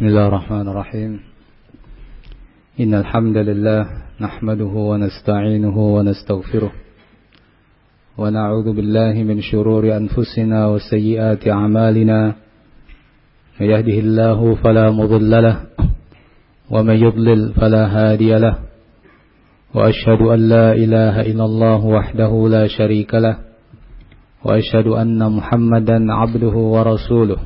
بسم الله الرحمن الرحيم إن الحمد لله نحمده ونستعينه ونستغفره ونعوذ بالله من شرور أنفسنا وسيئات أعمالنا من يهده الله فلا مضل له ومن يضلل فلا هادي له وأشهد أن لا إله إلا الله وحده لا شريك له وأشهد أن محمدا عبده ورسوله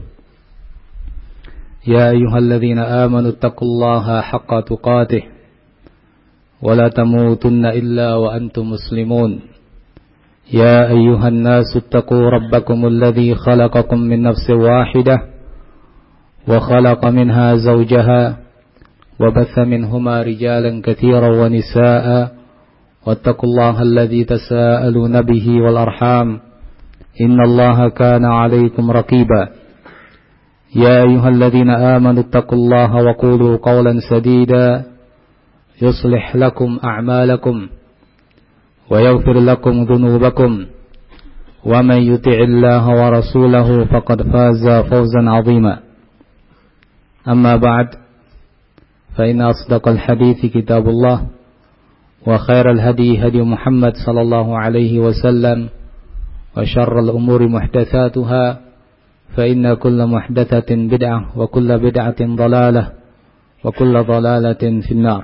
يا أيها الذين آمنوا اتقوا الله حق تقاته ولا تموتن إلا وأنتم مسلمون يا أيها الناس اتقوا ربكم الذي خلقكم من نفس واحدة وخلق منها زوجها وبث منهما رجالا كثيرا ونساء واتقوا الله الذي تساءلون به والأرحام إن الله كان عليكم رقيبا يا أيها الذين آمنوا اتقوا الله وقولوا قولا سديدا يصلح لكم أعمالكم ويغفر لكم ذنوبكم ومن يطع الله ورسوله فقد فاز فوزا عظيما أما بعد فإن أصدق الحديث كتاب الله وخير الهدي هدي محمد صلى الله عليه وسلم وشر الأمور محدثاتها فإن كل محدثة بدعة وكل بدعة ضلالة وكل ضلالة في النار.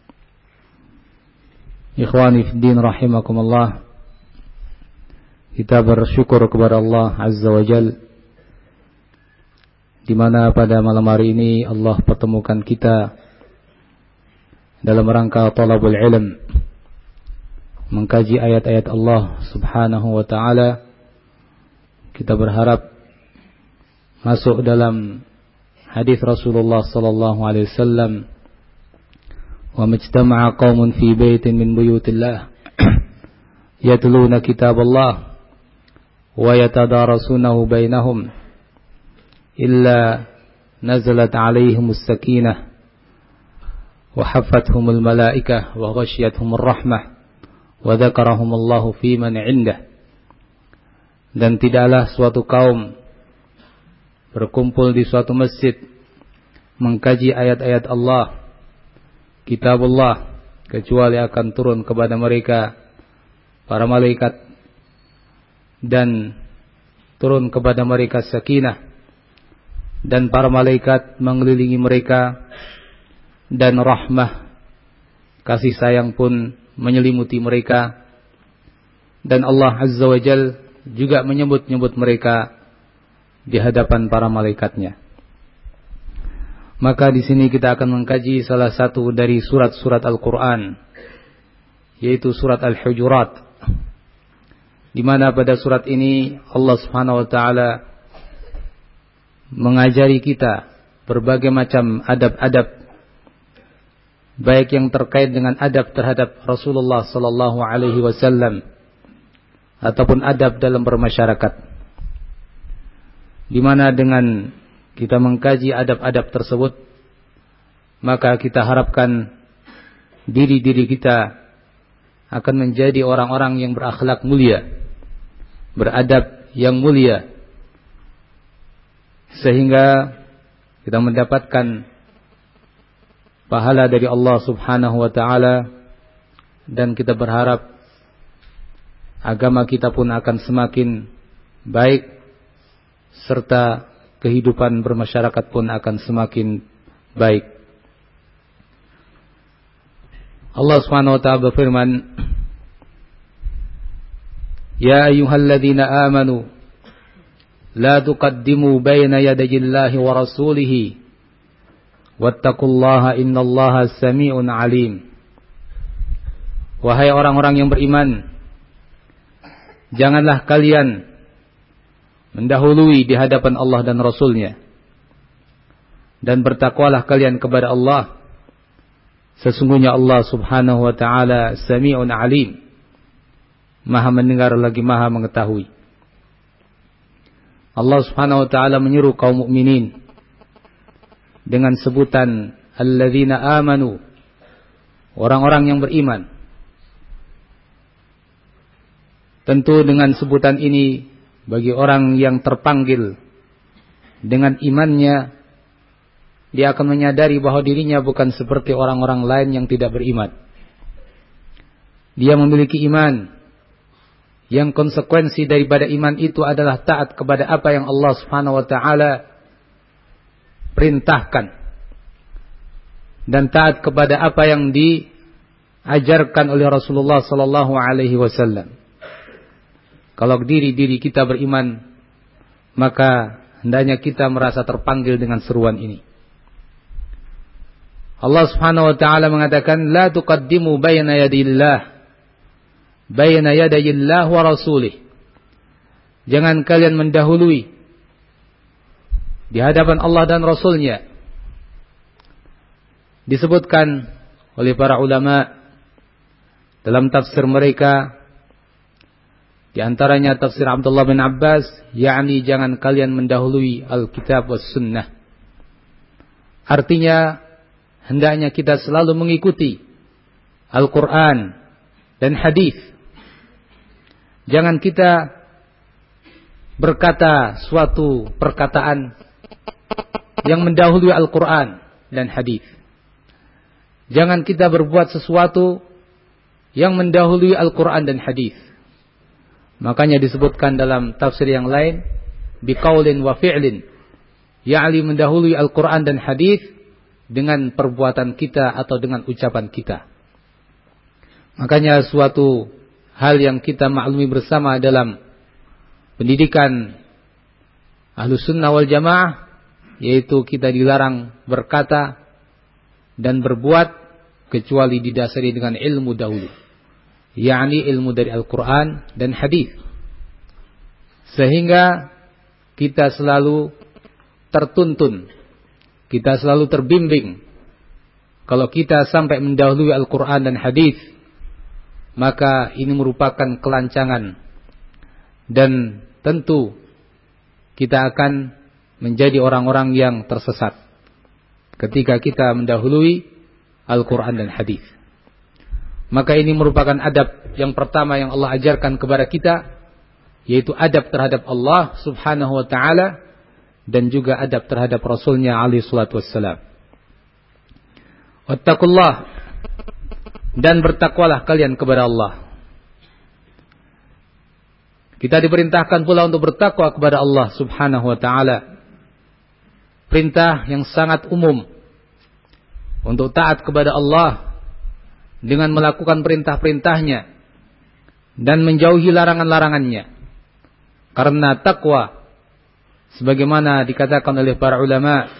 Ikhwani fi din rahimakumullah. Kita bersyukur kepada Allah Azza wa Jal, di mana pada malam hari ini Allah pertemukan kita dalam rangka talabul ilm, mengkaji ayat-ayat Allah Subhanahu wa taala. Kita berharap masuk dalam hadis Rasulullah sallallahu alaihi wasallam, wa majtama'a qaumun fi baitin min buyutillah yatluna kitaballah wa yatadarasunahu bainahum illa nazalat alaihimus sakinah wa haffathumul malaikah wa ghasyiyatuhumur rahmah wa dzakarahumullahu fi man 'indah. Dan tidaklah suatu kaum berkumpul di suatu masjid mengkaji ayat-ayat Allah, kitabullah, kecuali akan turun kepada mereka para malaikat dan turun kepada mereka sakinah, dan para malaikat mengelilingi mereka, dan rahmah, kasih sayang pun menyelimuti mereka, dan Allah Azza wa Jal juga menyebut-nyebut mereka di hadapan para malaikatnya. Maka di sini kita akan mengkaji salah satu dari surat-surat Al-Quran, yaitu surat Al-Hujurat, di mana pada surat ini Allah Subhanahu wa taala mengajari kita berbagai macam adab-adab, baik yang terkait dengan adab terhadap Rasulullah sallallahu alaihi wasallam ataupun adab dalam bermasyarakat, di mana dengan kita mengkaji adab-adab tersebut, maka kita harapkan diri-diri kita akan menjadi orang-orang yang berakhlak mulia, beradab yang mulia, sehingga kita mendapatkan pahala dari Allah Subhanahu wa taala, dan kita berharap agama kita pun akan semakin baik, serta kehidupan bermasyarakat pun akan semakin baik. Allah Subhanahu wa ta'ala berfirman, Ya ayyuhalladzina amanu la tuqaddimu baina yadayillahi wa rasulihi wattaqullaha innallaha sami'un alim. Wahai orang-orang yang beriman, janganlah kalian mendahului di hadapan Allah dan Rasulnya, dan bertakwalah kalian kepada Allah. Sesungguhnya Allah Subhanahu wa ta'ala Sami'un Alim, Maha mendengar lagi Maha mengetahui. Allah Subhanahu wa ta'ala menyeru kaum mukminin dengan sebutan alladzina amanu, orang-orang yang beriman. Tentu dengan sebutan ini bagi orang yang terpanggil dengan imannya dia akan menyadari bahwa dirinya bukan seperti orang-orang lain yang tidak beriman. Dia memiliki iman, yang konsekuensi daripada iman itu adalah taat kepada apa yang Allah Subhanahu wa taala perintahkan dan taat kepada apa yang diajarkan oleh Rasulullah sallallahu alaihi wasallam. Kalau diri kita beriman, maka hendaknya kita merasa terpanggil dengan seruan ini. Allah Subhanahu wa taala mengatakan, la tuqaddimu baina yadayillah wa rasulih. Jangan kalian mendahului di hadapan Allah dan Rasulnya. Disebutkan oleh para ulama dalam tafsir mereka, di antaranya tafsir Abdullah bin Abbas, yakni jangan kalian mendahului Alkitab was Sunnah. Artinya hendaknya kita selalu mengikuti Al-Quran dan hadis. Jangan kita berkata suatu perkataan yang mendahului Al-Quran dan hadis. Jangan kita berbuat sesuatu yang mendahului Al-Quran dan hadis. Makanya disebutkan dalam tafsir yang lain, biqaulin wa fi'lin, ya'ni mendahului Al-Quran dan hadis dengan perbuatan kita atau dengan ucapan kita. Makanya suatu hal yang kita maklumi bersama dalam pendidikan Ahlus Sunnah wal Jamaah, yaitu kita dilarang berkata dan berbuat kecuali didasari dengan ilmu dahulu, yakni ilmu dari Al-Quran dan hadis. Sehingga kita selalu tertuntun, kita selalu terbimbing. Kalau kita sampai mendahului Al-Quran dan hadis, maka ini merupakan kelancangan, dan tentu kita akan menjadi orang-orang yang tersesat ketika kita mendahului Al-Quran dan hadis. Maka ini merupakan adab yang pertama yang Allah ajarkan kepada kita, yaitu adab terhadap Allah Subhanahu wa ta'ala dan juga adab terhadap Rasulnya alaihi salatu wassalam. Wattaqullah, dan bertakwalah kalian kepada Allah. Kita diperintahkan pula untuk bertakwa kepada Allah Subhanahu wa ta'ala. Perintah yang sangat umum untuk taat kepada Allah dengan melakukan perintah-perintahnya dan menjauhi larangan-larangannya. Karena takwa, sebagaimana dikatakan oleh para ulama,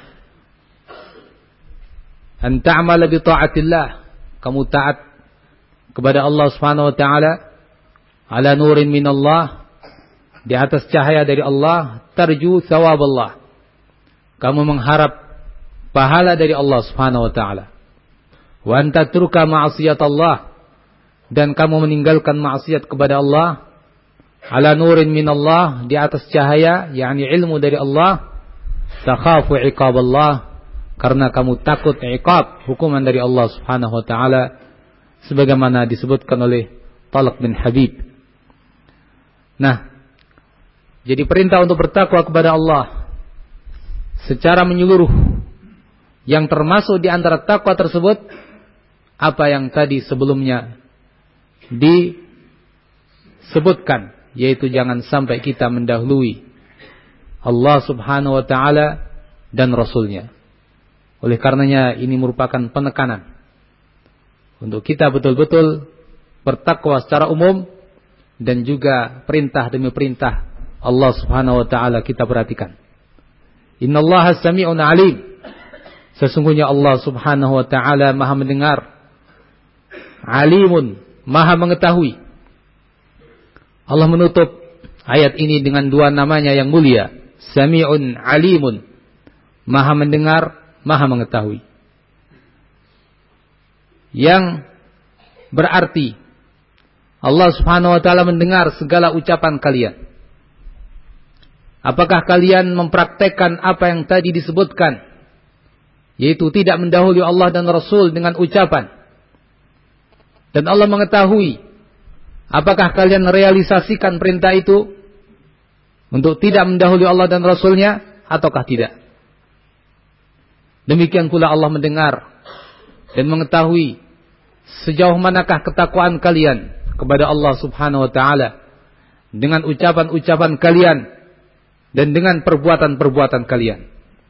an ta'mala bi ta'atillah, kamu taat kepada Allah Subhanahu wa taala ala nurin minallah, di atas cahaya dari Allah, tarju thawaballah, kamu mengharap pahala dari Allah Subhanahu wa taala. Wa anta turka ma'asiyatallah, dan kamu meninggalkan maksiat kepada Allah ala nurin minallah, di atas cahaya yakni ilmu dari Allah, takhafu iqaballah, karena kamu takut iqab, hukuman dari Allah Subhanahu wa taala, sebagaimana disebutkan oleh Talq bin Habib. Nah, jadi perintah untuk bertakwa kepada Allah secara menyeluruh, yang termasuk di antara takwa tersebut apa yang tadi sebelumnya disebutkan, yaitu jangan sampai kita mendahului Allah Subhanahu wa taala dan Rasulnya. Oleh karenanya ini merupakan penekanan untuk kita betul-betul bertakwa secara umum, dan juga perintah demi perintah Allah Subhanahu wa taala kita perhatikan. Innallaha sami'un alim, sesungguhnya Allah Subhanahu wa taala Maha mendengar, alimun, Maha mengetahui. Allah menutup ayat ini dengan dua namanya yang mulia, Sami'un alimun, Maha mendengar, Maha mengetahui. Yang berarti Allah Subhanahu wa taala mendengar segala ucapan kalian. Apakah kalian mempraktekkan apa yang tadi disebutkan, yaitu tidak mendahului Allah dan Rasul dengan ucapan? Dan Allah mengetahui, apakah kalian realisasikan perintah itu untuk tidak mendahului Allah dan Rasulnya ataukah tidak? Demikian pula Allah mendengar dan mengetahui sejauh manakah ketakwaan kalian kepada Allah Subhanahu wa taala dengan ucapan-ucapan kalian dan dengan perbuatan-perbuatan kalian.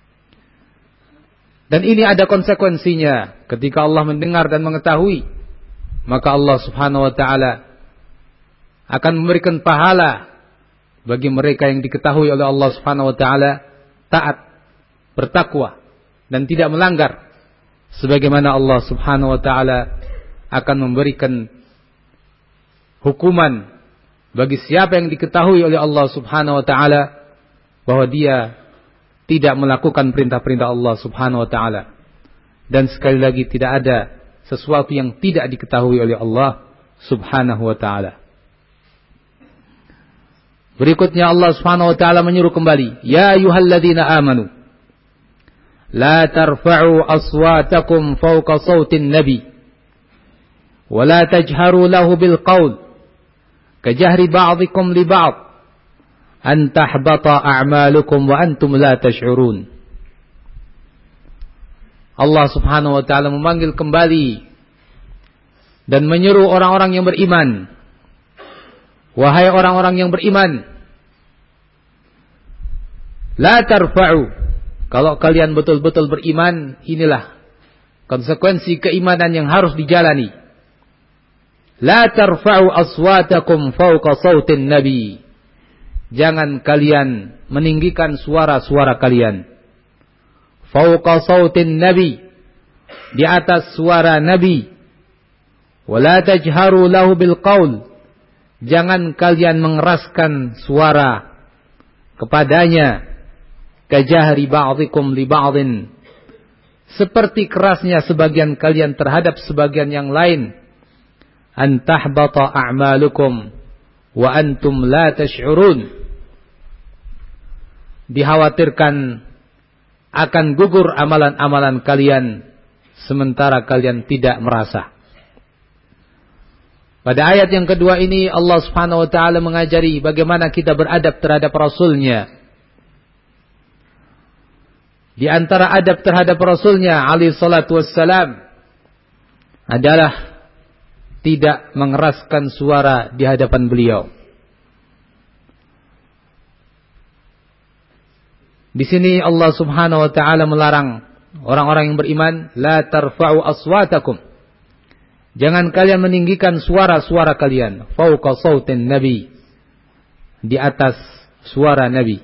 Dan ini ada konsekuensinya. Ketika Allah mendengar dan mengetahui, maka Allah Subhanahu wa taala akan memberikan pahala bagi mereka yang diketahui oleh Allah Subhanahu wa taala taat, bertakwa dan tidak melanggar, sebagaimana Allah Subhanahu wa taala akan memberikan hukuman bagi siapa yang diketahui oleh Allah Subhanahu wa taala bahwa dia tidak melakukan perintah-perintah Allah Subhanahu wa taala. Dan sekali lagi, tidak ada sesuatu yang tidak diketahui oleh Allah Subhanahu wa taala. Berikutnya Allah Subhanahu wa taala menyuruh kembali, ya ayyuhalladzina amanu la tarfa'u aswatakum fawqa sautin nabi wa la tajharu lahu bil qaul kajahri ba'dikum li ba'd an tahbata a'malukum wa antum la tash'urun. Allah Subhanahu wa taala memanggil kembali dan menyeru orang-orang yang beriman. Wahai orang-orang yang beriman, la tarfa'u, kalau kalian betul-betul beriman, inilah konsekuensi keimanan yang harus dijalani. La tarfa'u aswatakum fawqa sautin nabi. Jangan kalian meninggikan suara-suara kalian. Fawqa sautin nabi, di atas suara nabi. Wala tajharu lahu bil qaul. Jangan kalian mengeraskan suara kepadanya. Kajahri ba'dikum li ba'din. Seperti kerasnya sebagian kalian terhadap sebagian yang lain. An tahbata a'malukum wa antum la tash'urun. Dikhawatirkan akan gugur amalan-amalan kalian sementara kalian tidak merasa. Pada ayat yang kedua ini Allah Subhanahu wa taala mengajari bagaimana kita beradab terhadap Rasulnya. Di antara adab terhadap Rasulnya alaihi salatu wassalam adalah tidak mengeraskan suara di hadapan beliau. Di sini Allah Subhanahu wa taala melarang orang-orang yang beriman, la tarfa'u aswatakum. Jangan kalian meninggikan suara-suara kalian fauqa sautin nabi, di atas suara nabi.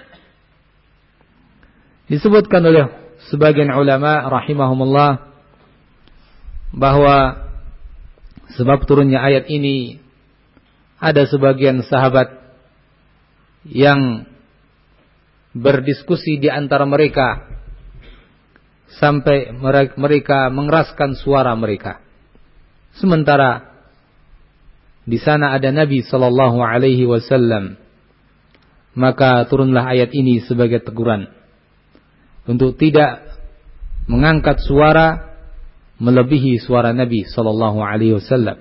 Disebutkan oleh sebagian ulama rahimahumullah bahwa sebab turunnya ayat ini ada sebagian sahabat yang berdiskusi di antara mereka sampai mereka mengeraskan suara mereka. Sementara di sana ada Nabi sallallahu alaihi wasallam, maka turunlah ayat ini sebagai teguran untuk tidak mengangkat suara melebihi suara Nabi sallallahu alaihi wasallam.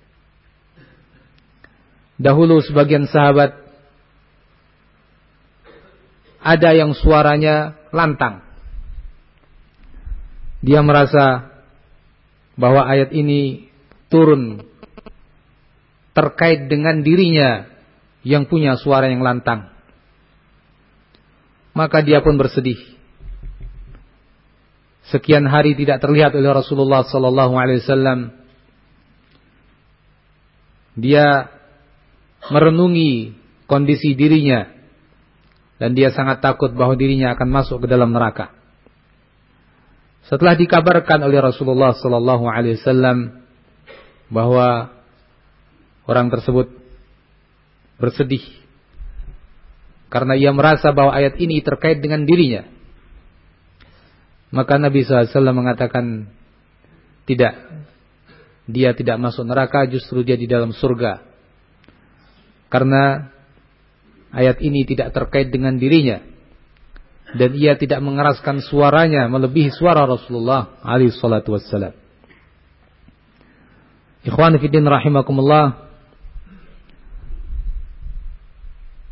Dahulu sebagian sahabat ada yang suaranya lantang. Dia merasa bahwa ayat ini turun terkait dengan dirinya yang punya suara yang lantang. Maka dia pun bersedih. Sekian hari tidak terlihat oleh Rasulullah sallallahu alaihi wasallam. Dia merenungi kondisi dirinya dan dia sangat takut bahwa dirinya akan masuk ke dalam neraka. Setelah dikabarkan oleh Rasulullah sallallahu alaihi wasallam bahwa orang tersebut bersedih karena ia merasa bahwa ayat ini terkait dengan dirinya, maka Nabi SAW mengatakan tidak, dia tidak masuk neraka, justru dia di dalam surga. Karena ayat ini tidak terkait dengan dirinya dan ia tidak mengeraskan suaranya melebihi suara Rasulullah alaihi salatu wassalam. Ikhwan fillah rahimakumullah.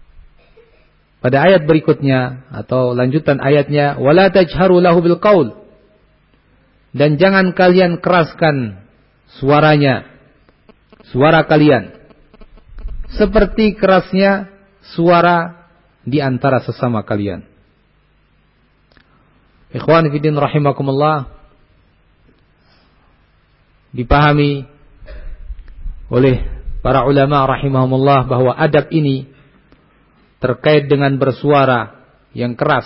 Pada ayat berikutnya atau lanjutan ayatnya, wala tajharu lahu bil qaul. dan jangan kalian keraskan suara kalian seperti kerasnya suara di antara sesama kalian. Ikhwan fillah rahimakumullah, dipahami oleh para ulama rahimahumullah bahwa adab ini terkait dengan bersuara yang keras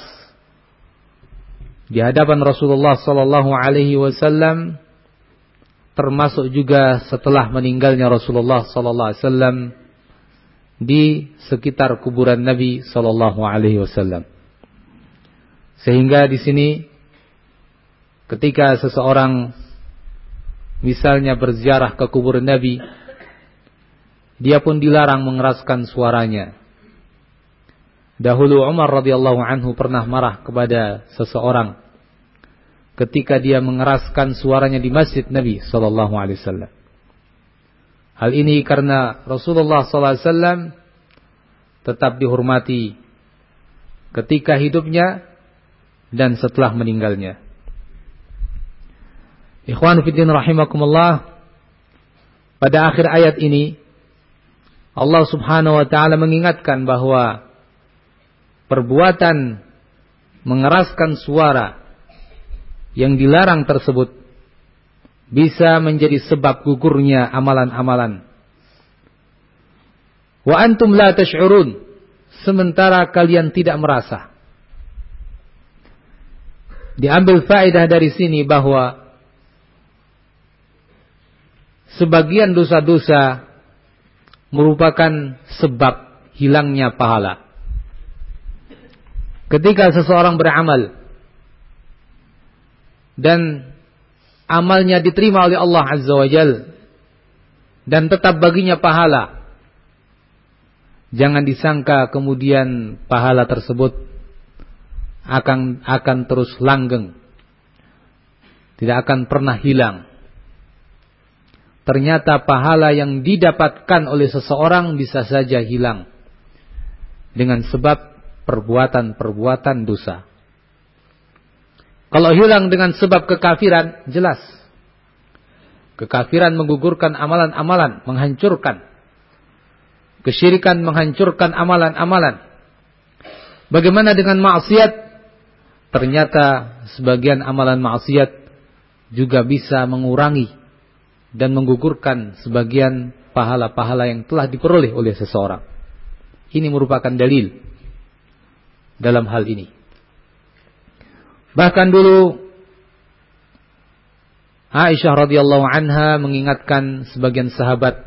di hadapan Rasulullah sallallahu alaihi wasallam, termasuk juga setelah meninggalnya Rasulullah sallallahu alaihi wasallam di sekitar kuburan Nabi sallallahu alaihi wasallam. Sehingga di sini ketika seseorang misalnya berziarah ke kuburan Nabi, dia pun dilarang mengeraskan suaranya. Dahulu Umar radhiyallahu anhu pernah marah kepada seseorang ketika dia mengeraskan suaranya di masjid Nabi sallallahu alaihi wasallam. Hal ini karena Rasulullah sallallahu alaihi wasallam tetap dihormati ketika hidupnya dan setelah meninggalnya. Ikhwan fillah rahimakumullah, pada akhir ayat ini Allah Subhanahu wa taala mengingatkan bahwa perbuatan mengeraskan suara yang dilarang tersebut bisa menjadi sebab gugurnya amalan-amalan. Wa antum la tash'urun, sementara kalian tidak merasa. Diambil faedah dari sini bahwa sebagian dosa-dosa merupakan sebab hilangnya pahala. Ketika seseorang beramal dan amalnya diterima oleh Allah Azza wa Jalla dan tetap baginya pahala, jangan disangka kemudian pahala tersebut akan terus langgeng, tidak akan pernah hilang. Ternyata pahala yang didapatkan oleh seseorang bisa saja hilang dengan sebab perbuatan-perbuatan dosa. Kalau hilang dengan sebab kekafiran, jelas kekafiran menggugurkan amalan-amalan, menghancurkan. Kesyirikan menghancurkan amalan-amalan. Bagaimana dengan maksiat? Ternyata sebagian amalan maksiat juga bisa mengurangi dan menggugurkan sebagian pahala-pahala yang telah diperoleh oleh seseorang. Ini merupakan dalil dalam hal ini. Bahkan dulu Aisyah radhiyallahu anha mengingatkan sebagian sahabat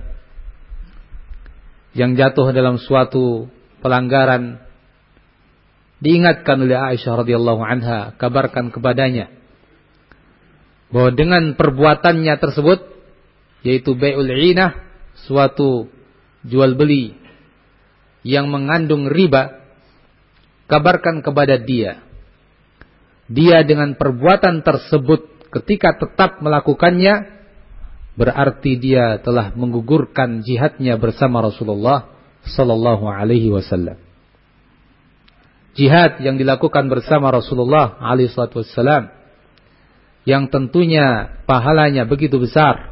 yang jatuh dalam suatu pelanggaran. Diingatkan oleh Aisyah radhiyallahu anha, kabarkan kepadanya bahwa dengan perbuatannya tersebut, yaitu bai'ul 'inah, suatu jual beli yang mengandung riba, kabarkan kepada dia dengan perbuatan tersebut ketika tetap melakukannya, berarti dia telah menggugurkan jihadnya bersama Rasulullah sallallahu alaihi wasallam. Jihad yang dilakukan bersama Rasulullah alaihi wasallam yang tentunya pahalanya begitu besar,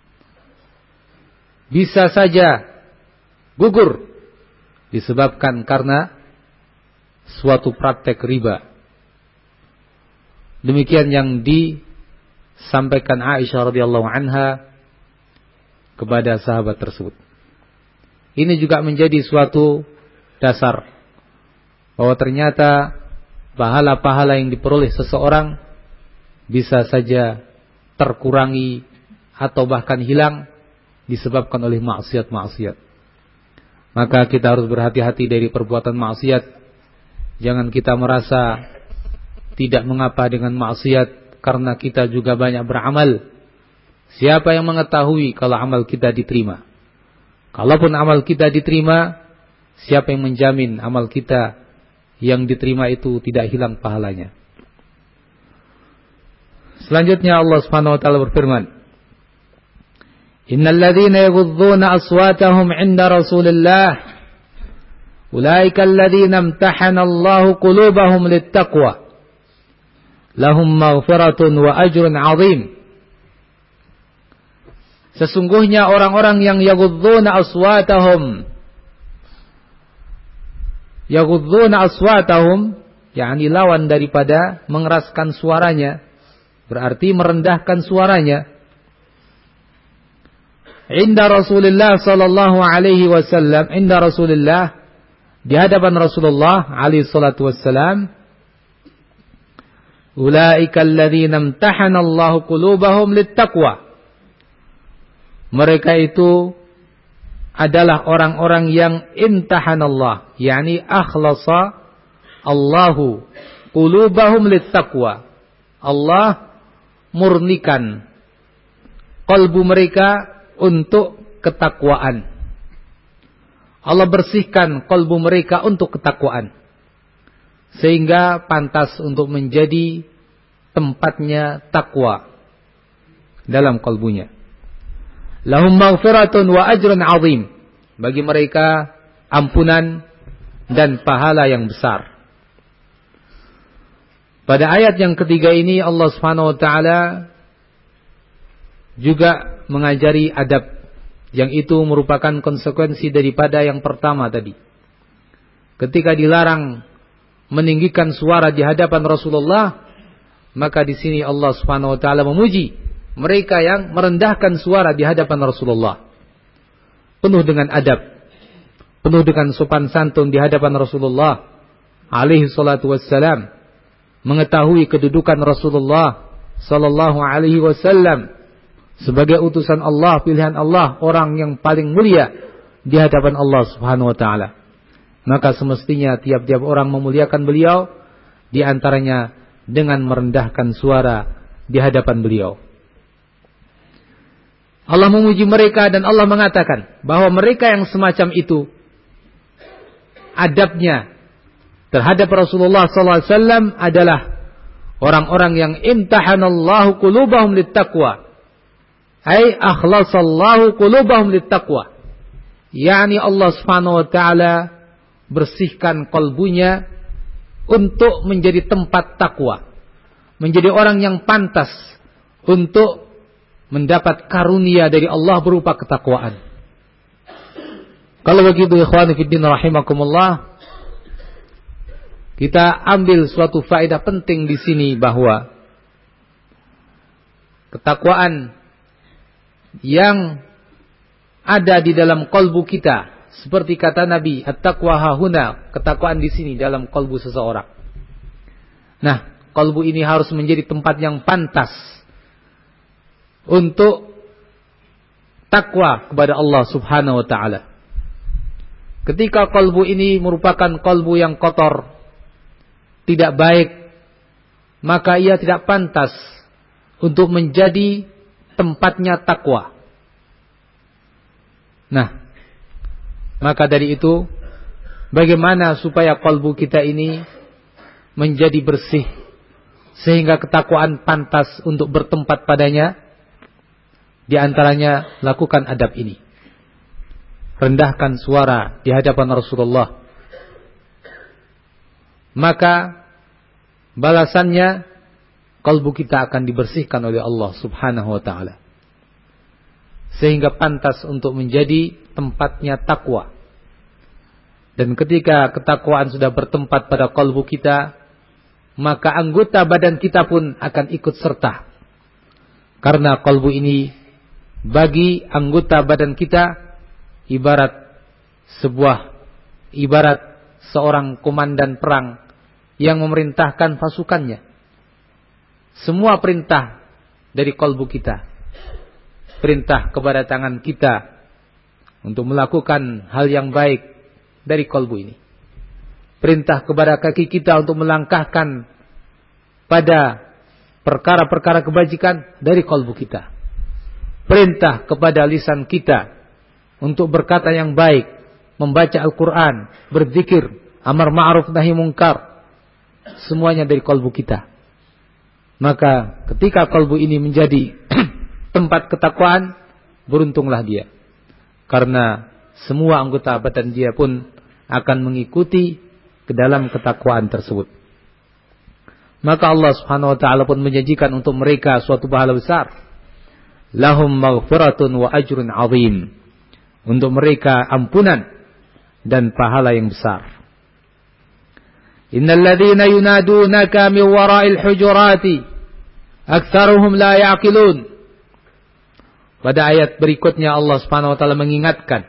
bisa saja gugur disebabkan karena suatu praktek riba. Demikian yang disampaikan Aisyah radhiyallahu anha kepada sahabat tersebut. Ini juga menjadi suatu dasar bahwa ternyata pahala-pahala yang diperoleh seseorang bisa saja terkurangi atau bahkan hilang disebabkan oleh maksiat-maksiat. Maka kita harus berhati-hati dari perbuatan maksiat. Jangan kita merasa tidak mengapa dengan maksiat karena kita juga banyak beramal. Siapa yang mengetahui kalau amal kita diterima? Kalaupun amal kita diterima, siapa yang menjamin amal kita yang diterima itu tidak hilang pahalanya? Selanjutnya Allah Subhanahu wa taala berfirman, Innal ladzina yaghudduna aswatahum 'inda Rasulillah ulaika alladzina imtahana Allahu qulubahum littaqwa lahum maghfiratun wa ajrun 'azim. Sesungguhnya orang-orang yang yaghudduna aswatahum, yakni lawan daripada mengeraskan suaranya, berarti merendahkan suaranya. Inda Rasulullah sallallahu alaihi wasallam, inda Rasulullah, di hadapan Rasulullah alaihi salatu wassalam, ulaika alladzina imtahana Allahu qulubahum littaqwa. Mereka itu adalah orang-orang yang imtahanallah, yakni akhlasa Allahu qulubahum littaqwa. Allah murnikan kalbu mereka untuk ketakwaan. Allah bersihkan kalbu mereka untuk ketakwaan, sehingga pantas untuk menjadi tempatnya takwa dalam kalbunya. Lahum maghfiratun wa ajrun 'azim. Bagi mereka ampunan dan pahala yang besar. Pada ayat yang ketiga ini Allah Subhanahu wa taala juga mengajari adab, yang itu merupakan konsekuensi daripada yang pertama tadi. Ketika dilarang meninggikan suara di hadapan Rasulullah, maka di sini Allah Subhanahu wa taala memuji mereka yang merendahkan suara di hadapan Rasulullah, penuh dengan adab, penuh dengan sopan santun di hadapan Rasulullah alaihi salatu wassalam, mengetahui kedudukan Rasulullah sallallahu alaihi wasallam sebagai utusan Allah, pilihan Allah, orang yang paling mulia di hadapan Allah Subhanahu wa taala. Maka semestinya tiap-tiap orang memuliakan beliau, di antaranya dengan merendahkan suara di hadapan beliau. Allah memuji mereka dan Allah mengatakan bahwa mereka yang semacam itu adabnya terhadap Rasulullah SAW adalah orang-orang yang imtahanallahu qulubahum littaqwa, ay akhlasallahu qulubahum littaqwa, yakni Allah Subhanahu wa taala bersihkan kalbunya untuk menjadi tempat takwa, menjadi orang yang pantas untuk mendapat karunia dari Allah berupa ketakwaan. Kalau begitu ikhwani fiddin rahimakumullah, kita ambil suatu faedah penting di sini bahwa ketakwaan yang ada di dalam kalbu kita, seperti kata Nabi, at-taqwa hahuna, ketakwaan di sini dalam kalbu seseorang. Nah, kalbu ini harus menjadi tempat yang pantas untuk takwa kepada Allah Subhanahu wa taala. Ketika kalbu ini merupakan kalbu yang kotor, tidak baik, maka ia tidak pantas untuk menjadi tempatnya takwa. Nah, maka dari itu, bagaimana supaya kalbu kita ini menjadi bersih sehingga ketakwaan pantas untuk bertempat padanya? Di antaranya lakukan adab ini. Rendahkan suara di hadapan Rasulullah. Maka balasannya kalbu kita akan dibersihkan oleh Allah Subhanahu wa taala, sehingga pantas untuk menjadi tempatnya takwa. Dan ketika ketakwaan sudah bertempat pada kalbu kita, maka anggota badan kita pun akan ikut serta. Karena kalbu ini bagi anggota badan kita ibarat seorang komandan perang yang memerintahkan pasukannya. Semua perintah dari kalbu kita, perintah kepada tangan kita untuk melakukan hal yang baik dari kalbu ini, perintah kepada kaki kita untuk melangkahkan pada perkara-perkara kebajikan dari kalbu kita, perintah kepada lisan kita untuk berkata yang baik, membaca Al-Quran, berzikir, amar ma'ruf nahi mungkar, semuanya dari kalbu kita. Maka ketika kalbu ini menjadi tempat ketakwaan, beruntunglah dia, karena semua anggota badan dia pun akan mengikuti ke dalam ketakwaan tersebut. maka Allah Subhanahu wa taala pun menjanjikan untuk mereka suatu pahala besar. Lahum maghfiratun wa ajrun 'azim. Untuk mereka ampunan dan pahala yang besar. Innal ladzina yunadunaka min wara'il hujurati aktsaruhum la ya'qilun. Pada ayat berikutnya Allah Subhanahu wa taala mengingatkan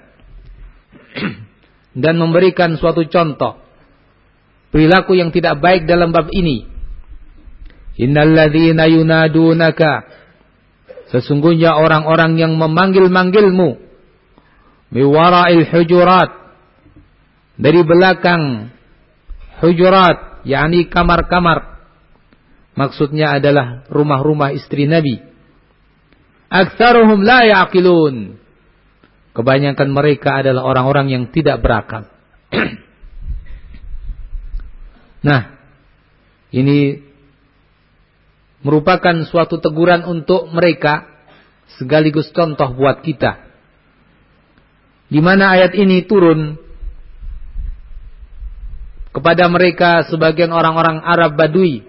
dan memberikan suatu contoh perilaku yang tidak baik dalam bab ini. Innal ladzina yunadunaka, sesungguhnya orang-orang yang memanggil-manggilmu, mi wara'il hujurat, dari belakang hujurat, yakni kamar-kamar. Maksudnya adalah rumah-rumah istri Nabi. Aktsaruhum la ya'qilun. Kebanyakan mereka adalah orang-orang yang tidak berakal. Nah, ini merupakan suatu teguran untuk mereka sekaligus contoh buat kita. Di mana ayat ini turun kepada mereka sebagian orang-orang Arab Badui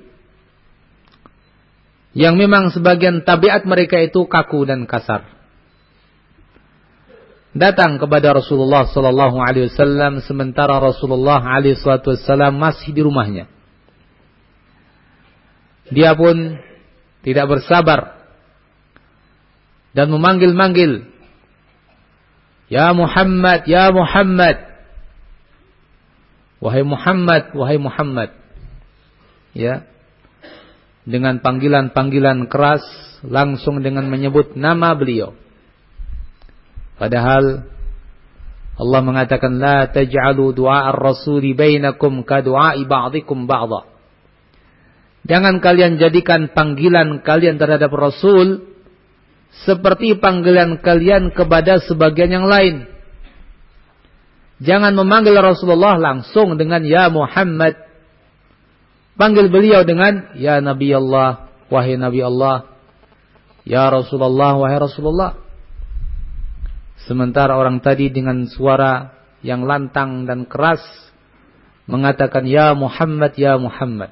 yang memang sebagian tabiat mereka itu kaku dan kasar. Datang kepada Rasulullah sallallahu alaihi wasallam sementara Rasulullah alaihi wasallam masih di rumahnya. Dia pun tidak bersabar dan memanggil-manggil, "Ya Muhammad, ya Muhammad." Wahai Muhammad, wahai Muhammad. Ya. Dengan panggilan-panggilan keras, langsung dengan menyebut nama beliau. Padahal Allah mengatakan, "La taj'alu du'a ar-rasuli bainakum ka du'a'i ba'dikum ba'dha." Jangan kalian jadikan panggilan kalian terhadap Rasul seperti panggilan kalian kepada sebagian yang lain. Jangan memanggil Rasulullah langsung dengan ya Muhammad. Panggil beliau dengan ya Nabi Allah, wahai Nabi Allah. Ya Rasulullah, wahai Rasulullah. Sementara orang tadi dengan suara yang lantang dan keras mengatakan ya Muhammad, ya Muhammad.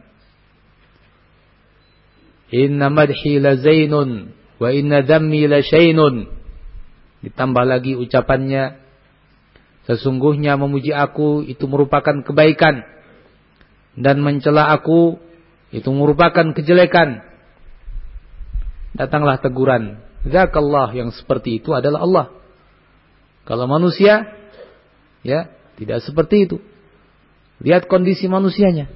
Inna madhi la zainun wa inna dhammi la syainun. Ditambah lagi ucapannya, sesungguhnya memuji aku itu merupakan kebaikan dan mencela aku itu merupakan kejelekan. Datanglah teguran. Zakallah, yang seperti itu adalah Allah. Kalau manusia ya tidak seperti itu. Lihat kondisi manusianya.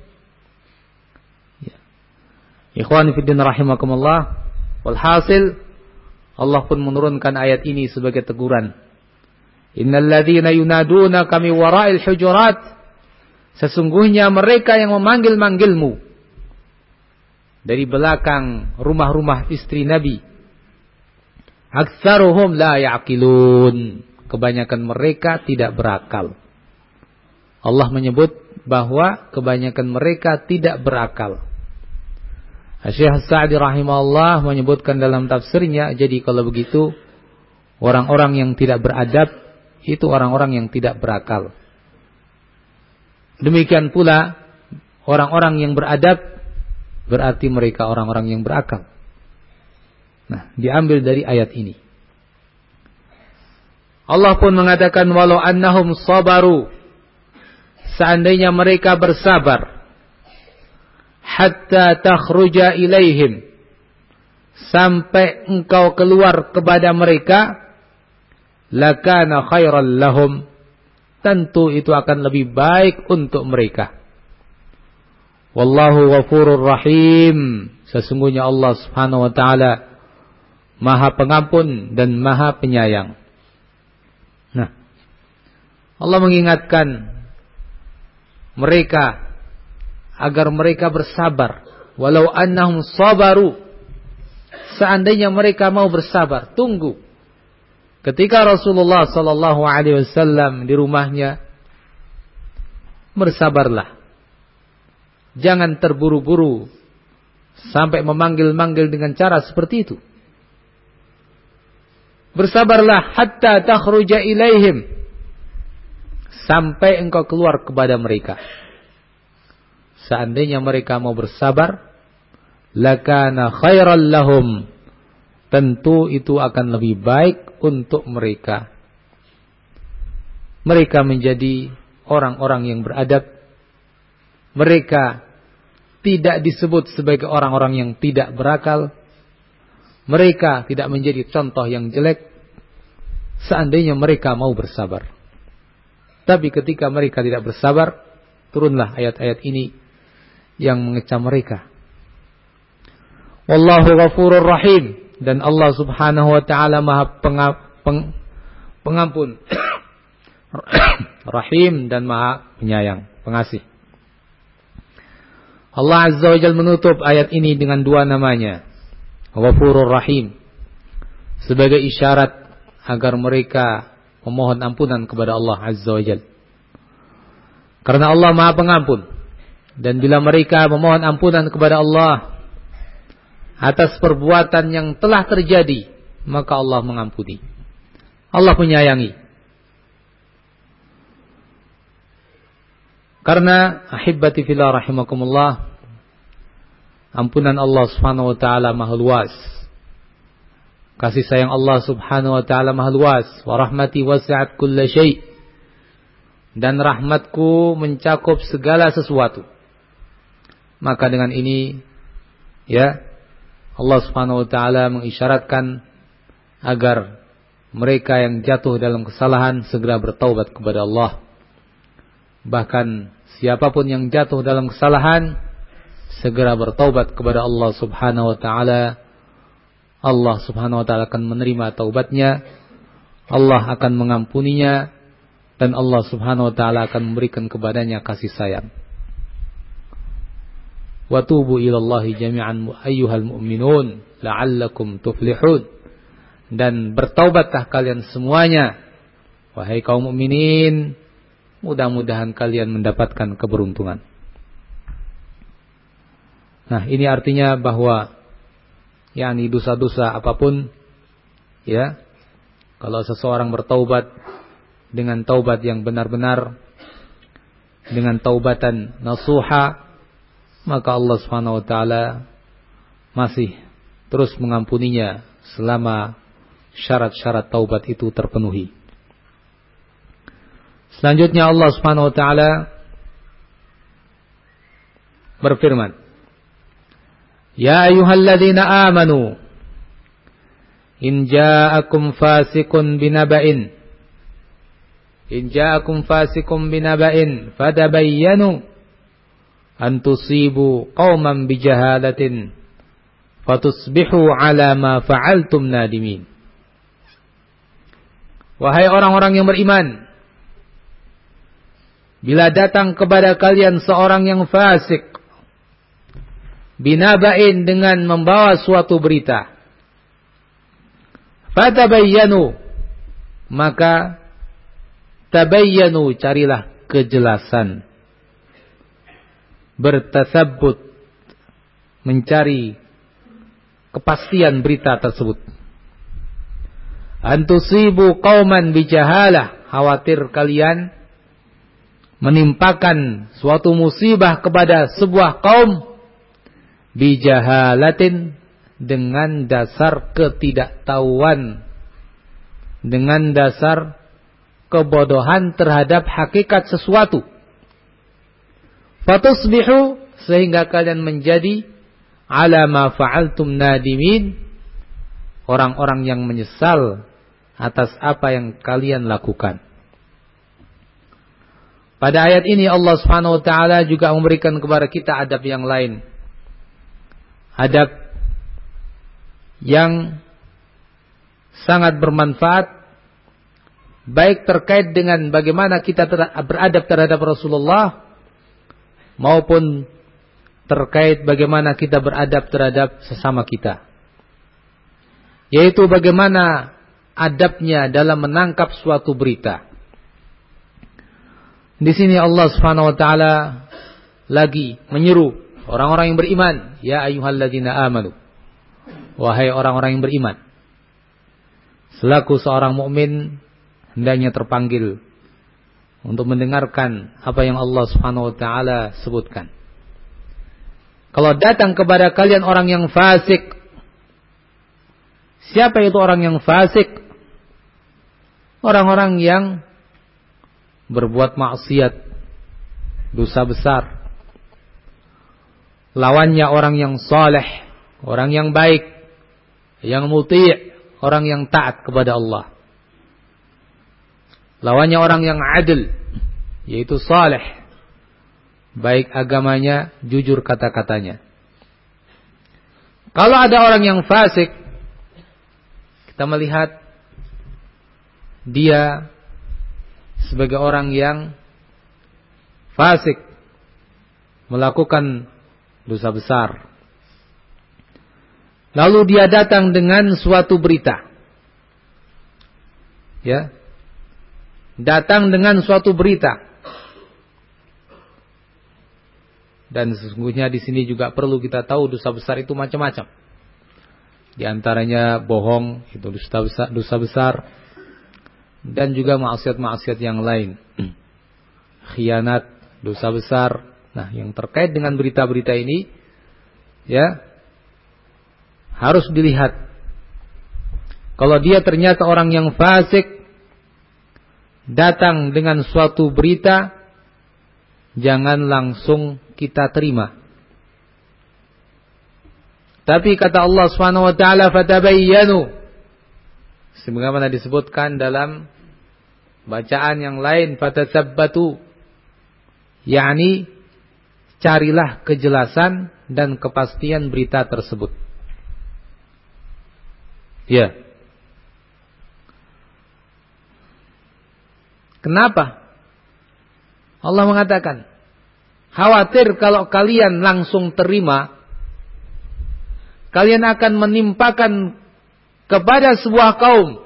Ikhwani fiddin rahimakumullah. Walhasil Allah pun menurunkan ayat ini sebagai teguran. Innal ladzina yunadunaka min wara'il hujurat, sesungguhnya mereka yang memanggil-manggilmu dari belakang rumah-rumah istri Nabi. Aktsaruhum la ya'qilun, kebanyakan mereka tidak berakal. Allah menyebut bahwa kebanyakan mereka tidak berakal. Syekh Sa'di rahimahullah menyebutkan dalam tafsirnya, jadi kalau begitu orang-orang yang tidak beradab itu orang-orang yang tidak berakal. Demikian pula orang-orang yang beradab berarti mereka orang-orang yang berakal. Nah, diambil dari ayat ini. Allah pun mengatakan walau annahum sabaru, seandainya mereka bersabar, hatta takhruja ilaihim, sampai engkau keluar kepada mereka, lakana khairan lahum, tentu itu akan lebih baik untuk mereka. Wallahu ghafurur rahim, sesungguhnya Allah Subhanahu wa taala Maha Pengampun dan Maha Penyayang. Nah, Allah mengingatkan mereka agar mereka bersabar. Walau annahum sabaru, seandainya mereka mau bersabar, tunggu. Ketika Rasulullah sallallahu alaihi wasallam di rumahnya, bersabarlah. Jangan terburu-buru sampai memanggil-manggil dengan cara seperti itu. Bersabarlah hatta takhruja ilaihim, sampai engkau keluar kepada mereka. Seandainya mereka mau bersabar, lakana khairal lahum, tentu itu akan lebih baik untuk mereka. Mereka menjadi orang-orang yang beradab. Mereka tidak disebut sebagai orang-orang yang tidak berakal. Mereka tidak menjadi contoh yang jelek seandainya mereka mau bersabar. Tapi ketika mereka tidak bersabar, turunlah ayat-ayat ini yang mengecam mereka. Wallahu ghafurur rahim, dan Allah Subhanahu wa taala Maha pengampun, Rahim, dan Maha penyayang, pengasih. Allah Azza wa Jalla menutup ayat ini dengan dua namanya, Ghafurur Rahim, sebagai isyarat agar mereka memohon ampunan kepada Allah Azza wa Jalla. Karena Allah Maha Pengampun, dan bila mereka memohon ampunan kepada Allah atas perbuatan yang telah terjadi, maka Allah mengampuni. Allah menyayangi. Karena ahibbati fillah rahimakumullah, ampunan Allah Subhanahu wa taala maha luas. Kasih sayang Allah Subhanahu wa taala maha luas. Wa rahmati wasi'at kulla syai'. Dan rahmatku mencakup segala sesuatu. Maka dengan ini, ya, Allah Subhanahu wa taala mengisyaratkan agar mereka yang jatuh dalam kesalahan segera bertaubat kepada Allah. Bahkan siapapun yang jatuh dalam kesalahan segera bertaubat kepada Allah Subhanahu wa taala. Allah Subhanahu wa taala akan menerima taubatnya. Allah akan mengampuninya, dan Allah Subhanahu wa taala akan memberikan kepadanya kasih sayang. Wa tubu ilallahi jami'an ayyuhal mu'minun la'allakum tuflihun. Dan bertaubatlah kalian semuanya, wahai kaum mukminin, mudah-mudahan kalian mendapatkan keberuntungan. Nah, ini artinya bahwa yakni dosa-dosa apapun, ya, kalau seseorang bertaubat dengan taubat yang benar-benar, dengan taubatan nasuha, maka Allah Subhanahu wa taala masih terus mengampuninya selama syarat-syarat taubat itu terpenuhi. Selanjutnya Allah Subhanahu wa taala berfirman, Ya ayyuhalladzina amanu in ja'akum fasiqun binaba'in fatabayyanu an tusibu qauman bijahalatin fatusbihu ala ma fa'altum nadimin. Wahai orang-orang yang beriman, bila datang kepada kalian seorang yang fasik, binaba'in, dengan membawa suatu berita, fatabayyanu, maka tabayyanu, carilah kejelasan, bertasabbut, mencari kepastian berita tersebut. Antusibu qauman bijahalah, khawatir kalian menimpakan suatu musibah kepada sebuah kaum bijahalatin, dengan dasar ketidaktahuan, dengan dasar kebodohan terhadap hakikat sesuatu. Fatusbihu, sehingga kalian menjadi ala ma fa'altum nadimin, orang-orang yang menyesal atas apa yang kalian lakukan. Pada ayat ini Allah Subhanahu wa taala juga memberikan kepada kita adab yang lain. Adab yang sangat bermanfaat, baik terkait dengan bagaimana kita beradab terhadap Rasulullah, maupun terkait bagaimana kita beradab terhadap sesama kita. Yaitu bagaimana adabnya dalam menangkap suatu berita. Di sini Allah Subhanahu wa taala lagi menyeru orang-orang yang beriman, ya ayyuhalladzina amanu, wahai orang-orang yang beriman. Selaku seorang mukmin hendaknya terpanggil untuk mendengarkan apa yang Allah Subhanahu wa taala sebutkan. Kalau datang kepada kalian orang yang fasik. Siapa itu orang yang fasik? Orang-orang yang berbuat maksiat, dosa besar. Lawannya orang yang saleh, orang yang baik, yang muti', orang yang taat kepada Allah. Lawannya orang yang adil, yaitu saleh, baik agamanya, jujur kata-katanya. Kalau ada orang yang fasik, kita melihat dia sebagai orang yang fasik, melakukan dosa besar. Lalu dia datang dengan suatu berita. Ya. Datang dengan suatu berita. Dan sesungguhnya di sini juga perlu kita tahu dosa besar itu macam-macam. Di antaranya bohong, itu dosa besar. Dan juga maksiat-maksiat yang lain. Khianat, dosa besar. Nah, yang terkait dengan berita-berita ini, ya, harus dilihat. Kalau dia ternyata orang yang fasik, datang dengan suatu berita, jangan langsung kita terima. Tapi kata Allah Subhanahu wa taala, fatabayyanu. Sebagaimana disebutkan dalam bacaan yang lain, fatasabbatu. yakni carilah kejelasan dan kepastian berita tersebut. Ya. Kenapa? Allah mengatakan, khawatir kalau kalian langsung terima, kalian akan menimpakan kepada sebuah kaum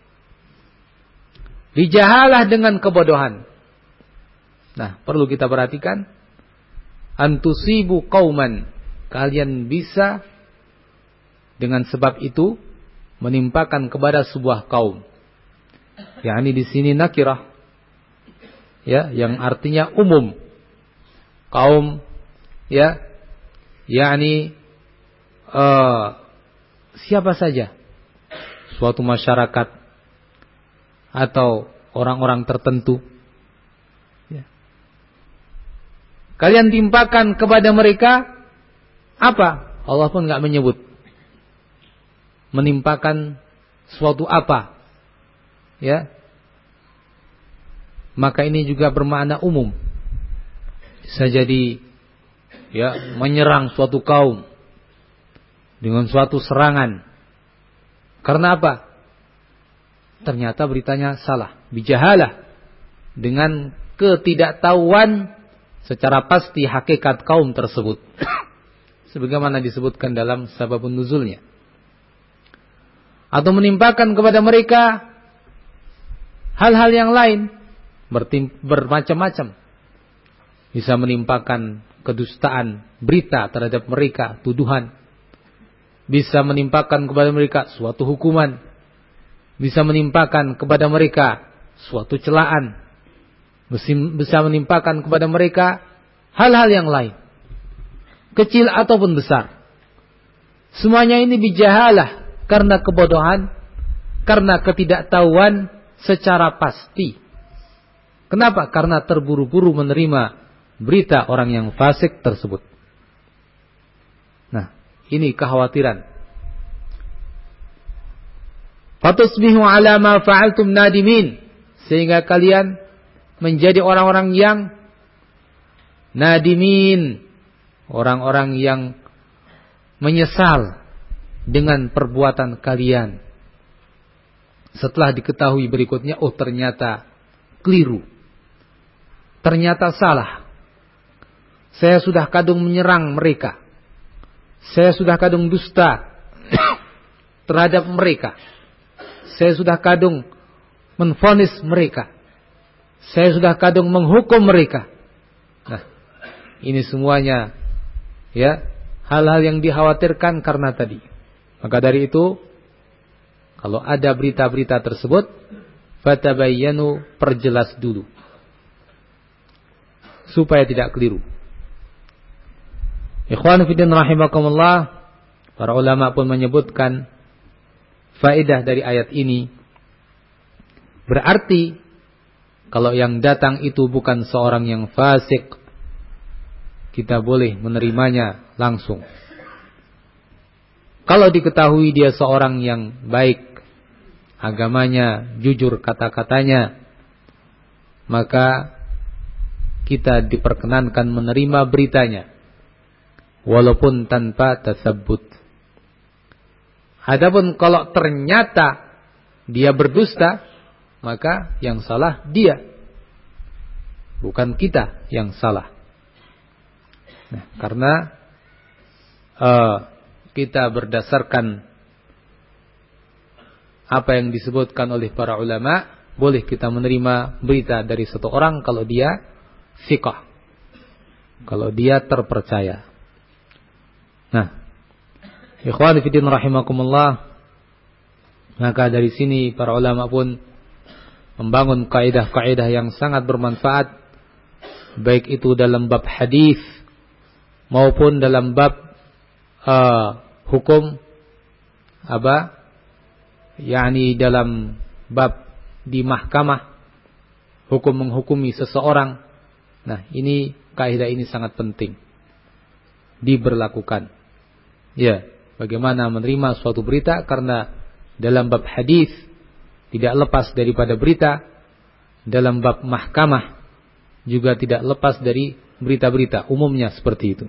dijahalah dengan kebodohan. Nah, perlu kita perhatikan, antusibu qauman, kalian bisa dengan sebab itu menimpakan kepada sebuah kaum. yakni di sini nakirah, ya, yang artinya umum. Kaum, ya, yakni siapa saja, suatu masyarakat atau orang-orang tertentu. Ya. Kalian timpakan kepada mereka apa? Allah pun enggak menyebut. Menimpakan suatu apa? Ya. Maka ini juga bermakna umum. Bisa jadi, ya, menyerang suatu kaum dengan suatu serangan. Karena apa? Ternyata beritanya salah, bijahalah, dengan ketidaktahuan secara pasti hakikat kaum tersebut. Sebagaimana disebutkan dalam sababun nuzulnya. Atau menimpakan kepada mereka hal-hal yang lain, bermacam-macam. Bisa menimpakan kedustaan, berita terhadap mereka, tuduhan. Bisa menimpakan kepada mereka suatu hukuman. Bisa menimpakan kepada mereka suatu celaan. Bisa menimpakan kepada mereka hal-hal yang lain, kecil ataupun besar. Semuanya ini bijahalah, karena kebodohan, karena ketidaktahuan secara pasti. Kenapa? Karena terburu-buru menerima berita orang yang fasik tersebut. Nah, ini kekhawatiran. Fatusbihu ala ma fa'altum nadimin, sehingga kalian menjadi orang-orang yang nadimin, orang-orang yang menyesal dengan perbuatan kalian. Setelah diketahui berikutnya, oh ternyata keliru, ternyata salah. Saya sudah kadung menyerang mereka. Saya sudah kadung dusta terhadap mereka. Saya sudah kadung menvonis mereka. Saya sudah kadung menghukum mereka. Nah, ini semuanya, ya, hal-hal yang dikhawatirkan karena tadi. Maka dari itu, kalau ada berita-berita tersebut, fatabayyanu, perjelas dulu, supaya tidak keliru. Ikhwan fillah rahimakumullah, para ulama pun menyebutkan faedah dari ayat ini. Berarti kalau yang datang itu bukan seorang yang fasik, kita boleh menerimanya langsung. Kalau diketahui dia seorang yang baik, agamanya, jujur kata-katanya, maka kita diperkenankan menerima beritanya, walaupun tanpa tasabbut. Adapun kalau ternyata dia berdusta, maka yang salah dia, bukan kita yang salah. Nah, karena kita berdasarkan apa yang disebutkan oleh para ulama, boleh kita menerima berita dari satu orang kalau dia thiqah, kalau dia terpercaya. Nah, ikhwan fillah rahimakumullah, maka dari sini para ulama pun membangun kaidah-kaidah yang sangat bermanfaat, baik itu dalam bab hadis maupun dalam bab hukum yakni dalam bab di mahkamah, hukum menghukumi seseorang. Nah, ini kaidah ini sangat penting diberlakukan. Ya, bagaimana menerima suatu berita, karena dalam bab hadis tidak lepas daripada berita, dalam bab mahkamah juga tidak lepas dari berita-berita, umumnya seperti itu.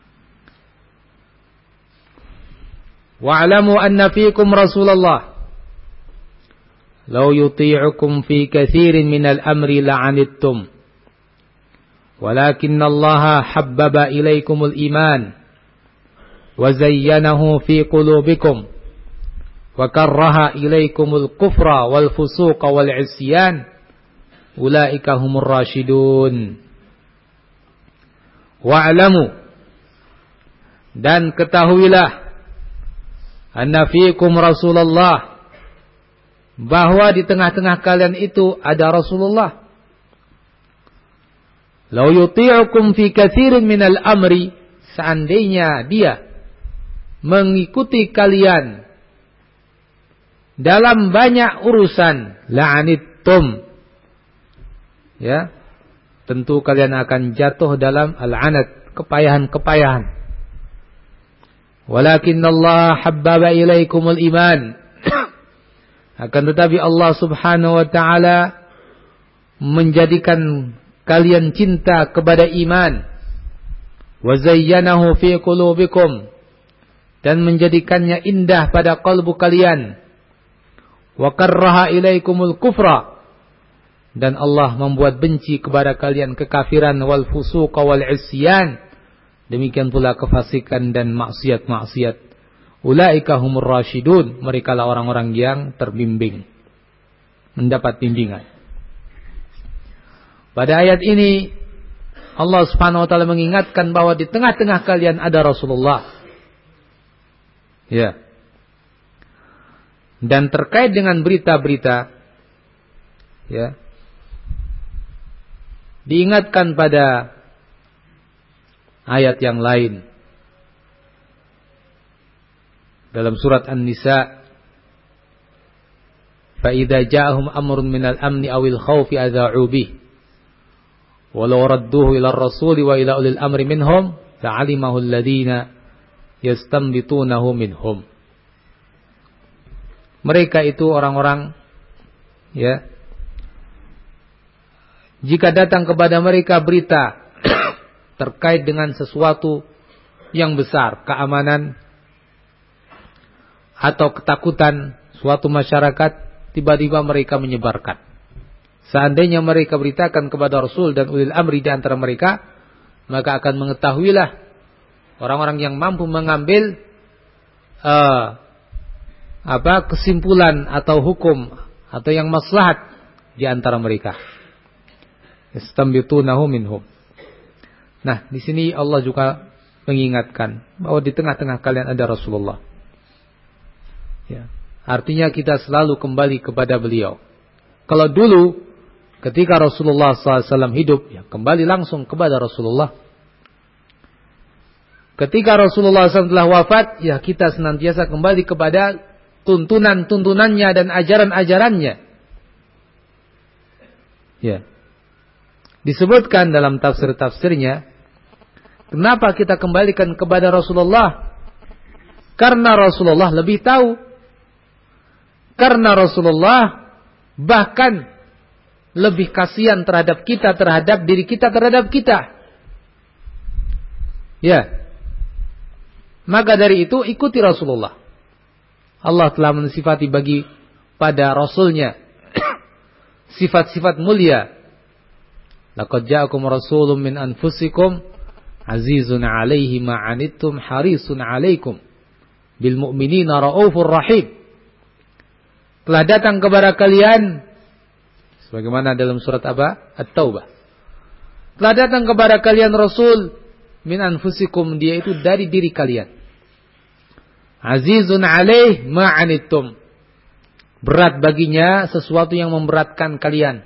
Wa'lamu anna fiikum Rasulullah law yuti'ukum fi katsirin minal amri la'anittum walakinna Allaha habbaba ilaikumul iman wa zayyanahu fi qulubikum wa karraha ilaikumul kufra wal fusuqa wal isyan ulaika humur rasyidun. Wa'lamu, dan ketahuilah, anna fiikum Rasulullah, bahwa di tengah-tengah kalian itu ada Rasulullah. Law yuti'ukum fi katsirin minal amri, seandainya dia mengikuti kalian dalam banyak urusan, la'anittum, ya, tentu kalian akan jatuh dalam al-anat, kepayahan-kepayahan. Walakinnallaha habbaba ilaikumul iman, akan tetapi Allah Subhanahu wa taala menjadikan kalian cinta kepada iman, wa zayyanahu fi qulubikum, dan menjadikannya indah pada kalbu kalian, wa karraha ilaikumul kufra, dan Allah membuat benci kepada kalian kekafiran, wal fusuqa wal isyan, demikian pula kefasikan dan maksiat-maksiat. Ulaika humur rasyidun, mereka lah orang-orang yang terbimbing, mendapat bimbingan. Pada ayat ini Allah Subhanahu wa taala mengingatkan bahwa di tengah-tengah kalian ada Rasulullah. Ya. Dan terkait dengan berita-berita, ya, diingatkan pada ayat yang lain dalam surat An-Nisa, fa idza ja'ahum amrun minal amni awil khaufi adza'u bih walau radduhu ila ar-rasuli wa ila ulil amri minhum la'alimahu alladhina yastanbitunahu minhum. Mereka itu orang-orang, ya, jika datang kepada mereka berita terkait dengan sesuatu yang besar, keamanan atau ketakutan suatu masyarakat, tiba-tiba mereka menyebarkan. Seandainya mereka beritakan kepada Rasul dan ulil amri di antara mereka, maka akan mengetahuilah orang-orang yang mampu mengambil kesimpulan atau hukum atau yang maslahat di antara mereka. Yastambitunahu minhum. Nah, di sini Allah juga mengingatkan bahwa di tengah-tengah kalian ada Rasulullah. Ya, artinya kita selalu kembali kepada beliau. Kalau dulu ketika Rasulullah SAW hidup, ya kembali langsung kepada Rasulullah. Ketika Rasulullah SAW telah wafat, ya kita senantiasa kembali kepada tuntunan-tuntunannya dan ajaran-ajarannya. Ya. Disebutkan dalam tafsir-tafsirnya, kenapa kita kembalikan kepada Rasulullah? Karena Rasulullah lebih tahu. Karena Rasulullah bahkan lebih kasihan terhadap kita, terhadap diri kita, terhadap kita. Ya. Maka dari itu ikuti Rasulullah. Allah telah mensifati bagi pada Rasulnya sifat-sifat mulia. Laqad ja'akum rasulun min anfusikum azizun 'alaihi ma 'anittum harisun 'alaikum bil mu'minina raufur rahim. Telah datang kepada kalian sebagaimana dalam surat apa? At-Taubah. Telah datang kepada kalian Rasul min anfusikum, dia itu dari diri kalian. Azizun 'alaih ma 'anittum. Berat baginya sesuatu yang memberatkan kalian.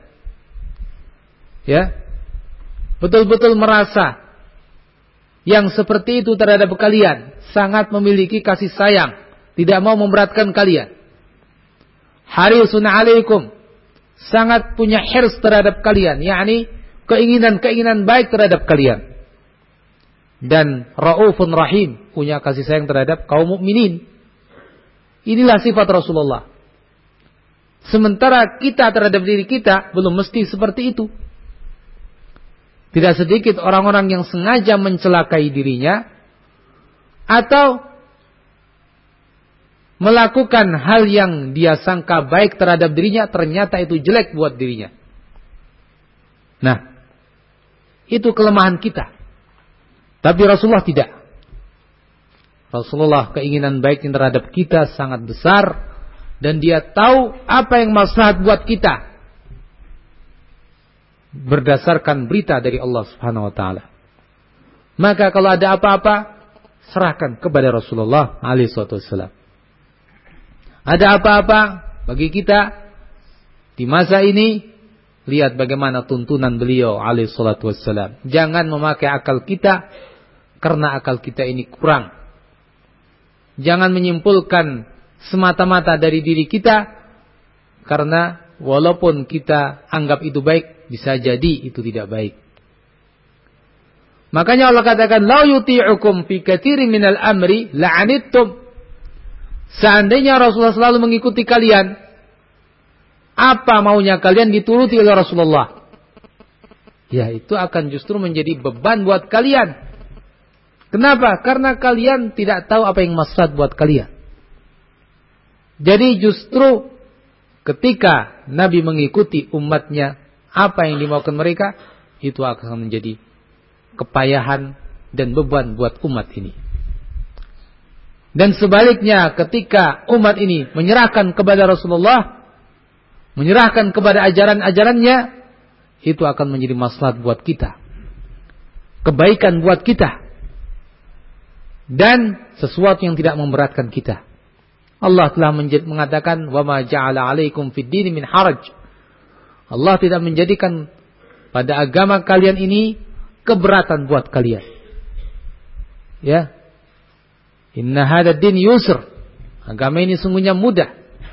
Ya. Betul-betul merasa yang seperti itu terhadap kalian, sangat memiliki kasih sayang, tidak mau memberatkan kalian. Harisun 'alaikum, sangat punya hirs terhadap kalian, yakni keinginan-keinginan baik terhadap kalian. Dan raufun rahim, punya kasih sayang terhadap kaum mukminin. Inilah sifat Rasulullah. Sementara kita terhadap diri kita belum mesti seperti itu. Tidak sedikit orang-orang yang sengaja mencelakai dirinya atau melakukan hal yang dia sangka baik terhadap dirinya, ternyata itu jelek buat dirinya. Nah, itu kelemahan kita. Tapi Rasulullah tidak. Rasulullah keinginan baiknya terhadap kita sangat besar, dan dia tahu apa yang maslahat buat kita berdasarkan berita dari Allah Subhanahu wa taala. Maka kalau ada apa-apa, serahkan kepada Rasulullah alaihi wasallam. Ada apa-apa bagi kita di masa ini, lihat bagaimana tuntunan beliau alaihi salatu wassalam. Jangan memakai akal kita, karena akal kita ini kurang. Jangan menyimpulkan semata-mata dari diri kita, karena walaupun kita anggap itu baik, bisa jadi itu tidak baik. Makanya Allah katakan, la yuti'ukum fi katsirin minal amri la'anittum. Seandainya Rasulullah selalu mengikuti kalian, apa maunya kalian dituruti oleh Rasulullah, ya itu akan justru menjadi beban buat kalian. Kenapa? Karena kalian tidak tahu apa yang maslahat buat kalian. Jadi justru ketika Nabi mengikuti umatnya, apa yang dimaukan mereka, itu akan menjadi kepayahan dan beban buat umat ini. Dan sebaliknya, ketika umat ini menyerahkan kepada Rasulullah, menyerahkan kepada ajaran-ajarannya, itu akan menjadi maslahat buat kita, kebaikan buat kita, dan sesuatu yang tidak memberatkan kita. Allah telah mengatakan, wa ma ja'ala 'alaikum fid dini min haraj. Allah tidak menjadikan pada agama kalian ini keberatan buat kalian. Ya. Inna hadzal din yusr. Agama ini sungguhnya mudah.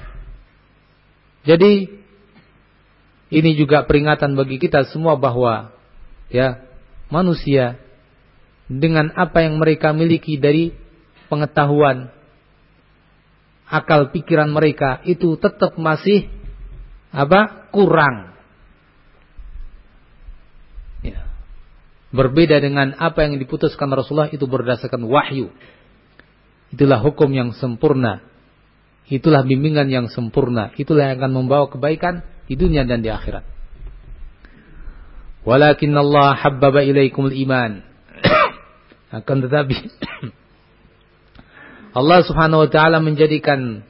Jadi ini juga peringatan bagi kita semua bahwa ya, manusia dengan apa yang mereka miliki dari pengetahuan, akal pikiran mereka itu tetap masih kurang. Ya. Berbeda dengan apa yang diputuskan Rasulullah, itu berdasarkan wahyu. Itulah hukum yang sempurna. Itulah bimbingan yang sempurna. Itulah yang akan membawa kebaikan di dunia dan di akhirat. Walakinna Allah habbaba ilaikumul iman. Akan tetapi Allah Subhanahu wa taala menjadikan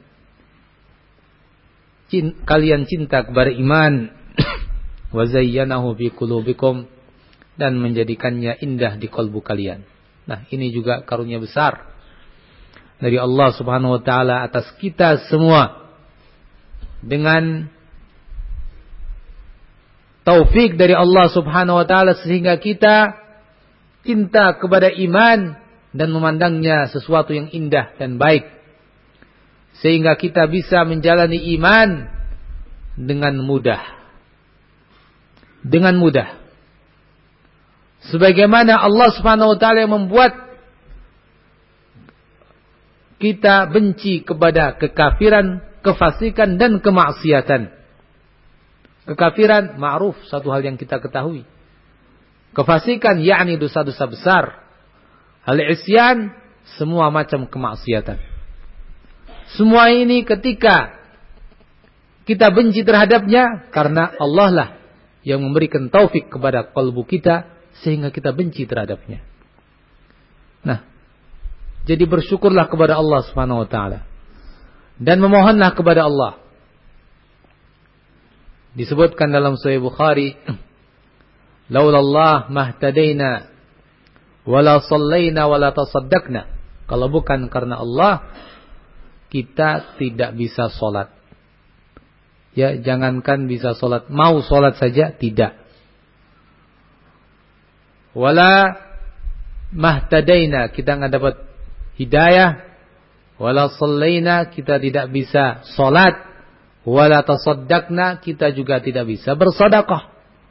kalian cinta kepada iman, wa zayyanahu fi qulubikum, dan menjadikannya indah di kalbu kalian. Nah, ini juga karunia besar dari Allah Subhanahu wa taala atas kita semua. Dengan taufik dari Allah Subhanahu wa taala sehingga kita cinta kepada iman dan memandangnya sesuatu yang indah dan baik, sehingga kita bisa menjalani iman dengan mudah. Dengan mudah. Sebagaimana Allah Subhanahu wa taala yang membuat kita benci kepada kekafiran, kefasikan dan kemaksiatan. Kekafiran ma'ruf, satu hal yang kita ketahui. Kefasikan yakni dosa-dosa besar. Al-isyan, semua macam kemaksiatan. Semua ini ketika kita benci terhadapnya, karena Allah lah yang memberikan taufik kepada kalbu kita sehingga kita benci terhadapnya. Nah, jadi bersyukurlah kepada Allah Subhanahu wa taala dan memohonlah kepada Allah. Disebutkan dalam Sahih Bukhari, "Laulallah mahtadaina wala shallaina wala tasaddaqna." Kalau bukan karena Allah, kita tidak bisa salat. Ya, jangankan bisa salat, mau salat saja tidak. Wala mahtadaina, kita enggak dapat hidayah. Wala shallaina, kita tidak bisa salat. Wala tasaddaqna, kita juga tidak bisa bersedekah.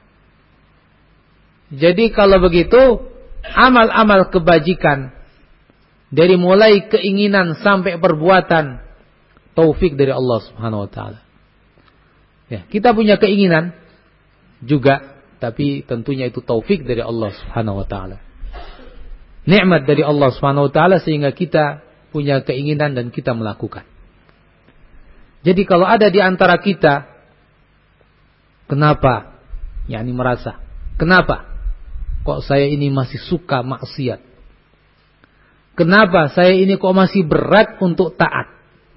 Jadi kalau begitu, amal-amal kebajikan dari mulai keinginan sampai perbuatan, taufik dari Allah Subhanahu wa taala. Ya, kita punya keinginan juga, tapi tentunya itu taufik dari Allah Subhanahu wa taala. Nikmat dari Allah Subhanahu wa taala sehingga kita punya keinginan dan kita melakukan. Jadi kalau ada di antara kita, kenapa? yakni merasa, kenapa kok saya ini masih suka maksiat? Kenapa saya ini kok masih berat untuk taat?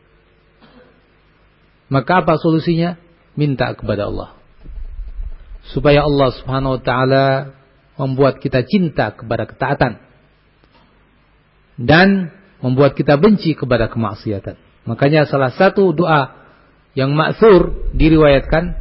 Maka apa solusinya? Minta kepada Allah. Supaya Allah Subhanahu wa taala membuat kita cinta kepada ketaatan dan membuat kita benci kepada kemaksiatan. Makanya salah satu doa yang ma'thur diriwayatkan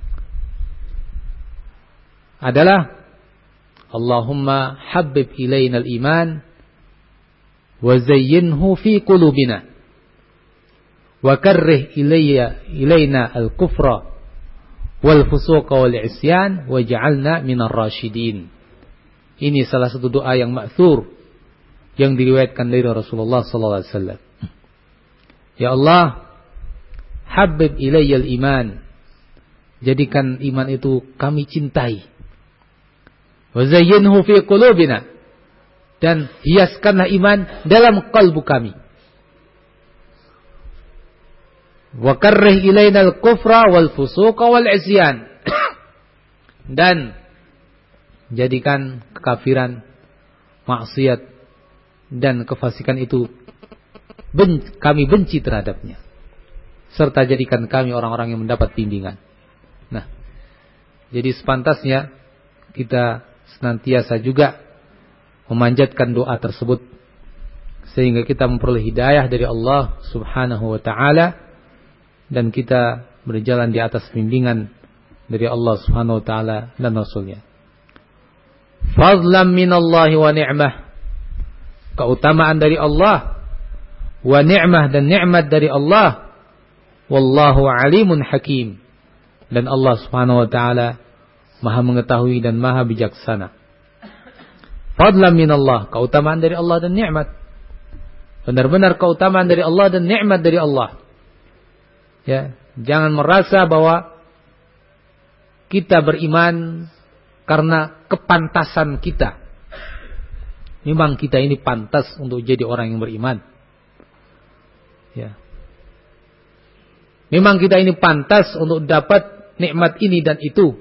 adalah Allahumma habbib ilaina al-iman wa zayyinhu fi qulubina wa karrih ilaina al-kufra wal fusuqa wal isyan waj'alna minar rasyidin. Ini salah satu doa yang ma'thur yang diriwayatkan dari Rasulullah sallallahu alaihi wasallam. Ya Allah, habbib ilayya al-iman. Jadikan iman itu kami cintai. Wa zayyinhu fi qulubina. Dan hiaskanlah iman dalam kalbu kami. Wa karrih ilaina al-kufra wal fusuqa wal isyan. Dan jadikan kekafiran, maksiat dan kefasikan itu kami benci terhadapnya. Serta jadikan kami orang-orang yang mendapat bimbingan. Nah, jadi sepantasnya kita senantiasa juga memanjatkan doa tersebut sehingga kita memperoleh hidayah dari Allah Subhanahu wa taala dan kita berjalan di atas bimbingan dari Allah Subhanahu wa taala dan Rasulnya. Fadlan minallahi wa ni'mah. Keutamaan dari Allah wa ni'mah dan nikmat dari Allah. Wallahu alimun hakim. Dan Allah Subhanahu wa taala Maha mengetahui dan Maha bijaksana. Fadlan minallah, keutamaan dari Allah dan nikmat. Benar-benar keutamaan dari Allah dan nikmat dari Allah. Ya, jangan merasa bahwa kita beriman karena kepantasan kita. Memang kita ini pantas untuk jadi orang yang beriman. Ya. Memang kita ini pantas untuk dapat nikmat ini dan itu.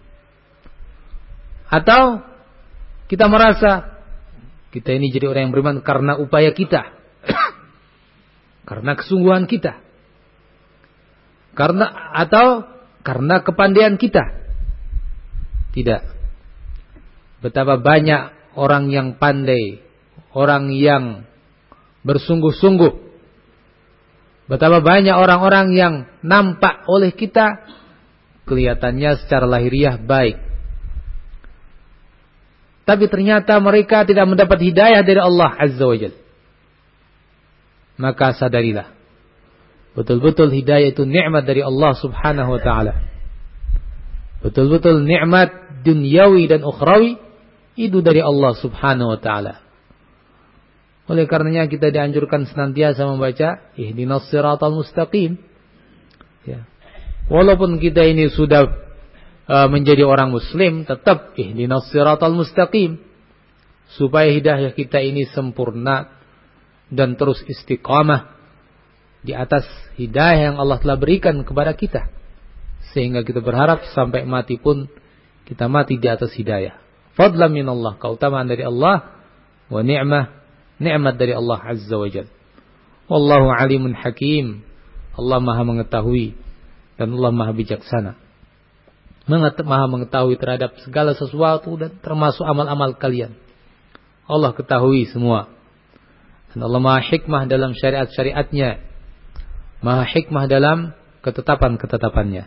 Atau kita merasa kita ini jadi orang yang beriman karena upaya kita. Karena kesungguhan kita. Karena kepandaian kita. Tidak. Betapa banyak orang yang pandai, orang yang bersungguh-sungguh. Betapa banyak orang-orang yang nampak oleh kita kelihatannya secara lahiriah baik. tapi ternyata mereka tidak mendapat hidayah dari Allah Azza wa Jalla. Maka sadarilah, betul-betul hidayah itu nikmat dari Allah Subhanahu wa taala. Betul-betul nikmat duniawi dan ukhrawi itu dari Allah Subhanahu wa taala. Oleh karenanya kita dianjurkan senantiasa membaca ihdinas siratal mustaqim. Ya. Walaupun kita ini sudah menjadi orang muslim, tetap ihdinas siratal mustaqim, supaya hidayah kita ini sempurna dan terus istiqamah di atas hidayah yang Allah telah berikan kepada kita, sehingga kita berharap sampai mati pun kita mati di atas hidayah. Fadlan minallah, keutamaan dari Allah, wa ni'mat dari Allah Azza wa Jalla. Wallahu alimun hakim. Allah Maha mengetahui dan Allah Maha bijaksana. Maha mengetahui terhadap segala sesuatu dan termasuk amal-amal kalian. Allah ketahui semua. Dan Allah Maha hikmah dalam syariat-syariatnya. Maha hikmah dalam ketetapan-ketetapannya.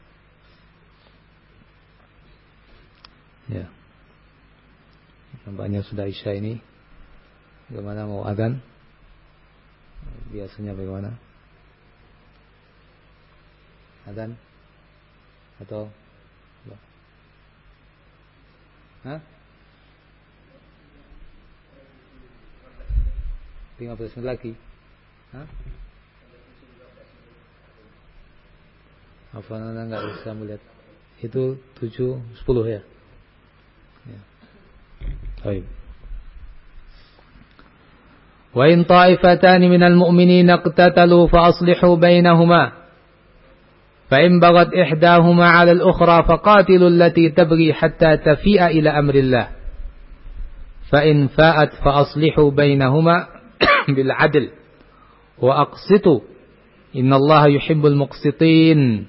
Ya. Nampaknya sudah Isya ini. Bagaimana mau adzan? Biasanya bagaimana? Adzan? Atau? Hah? 15 menit lagi. Hah? Apa anda nggak bisa melihat? Itu 7:10 ya. Ya. Baik. Wa in ta'ifatan minal mu'minina iqtatalu fa aslihu bainahuma. Fa in baghat ihdahuma 'ala al-ukhra faqatilu allati tabghi hatta tafi'a ila amrillah. Fa in fa'at fa aslihu bainahuma bil 'adl wa aqsitu. Innallaha yuhibbul muqsitin.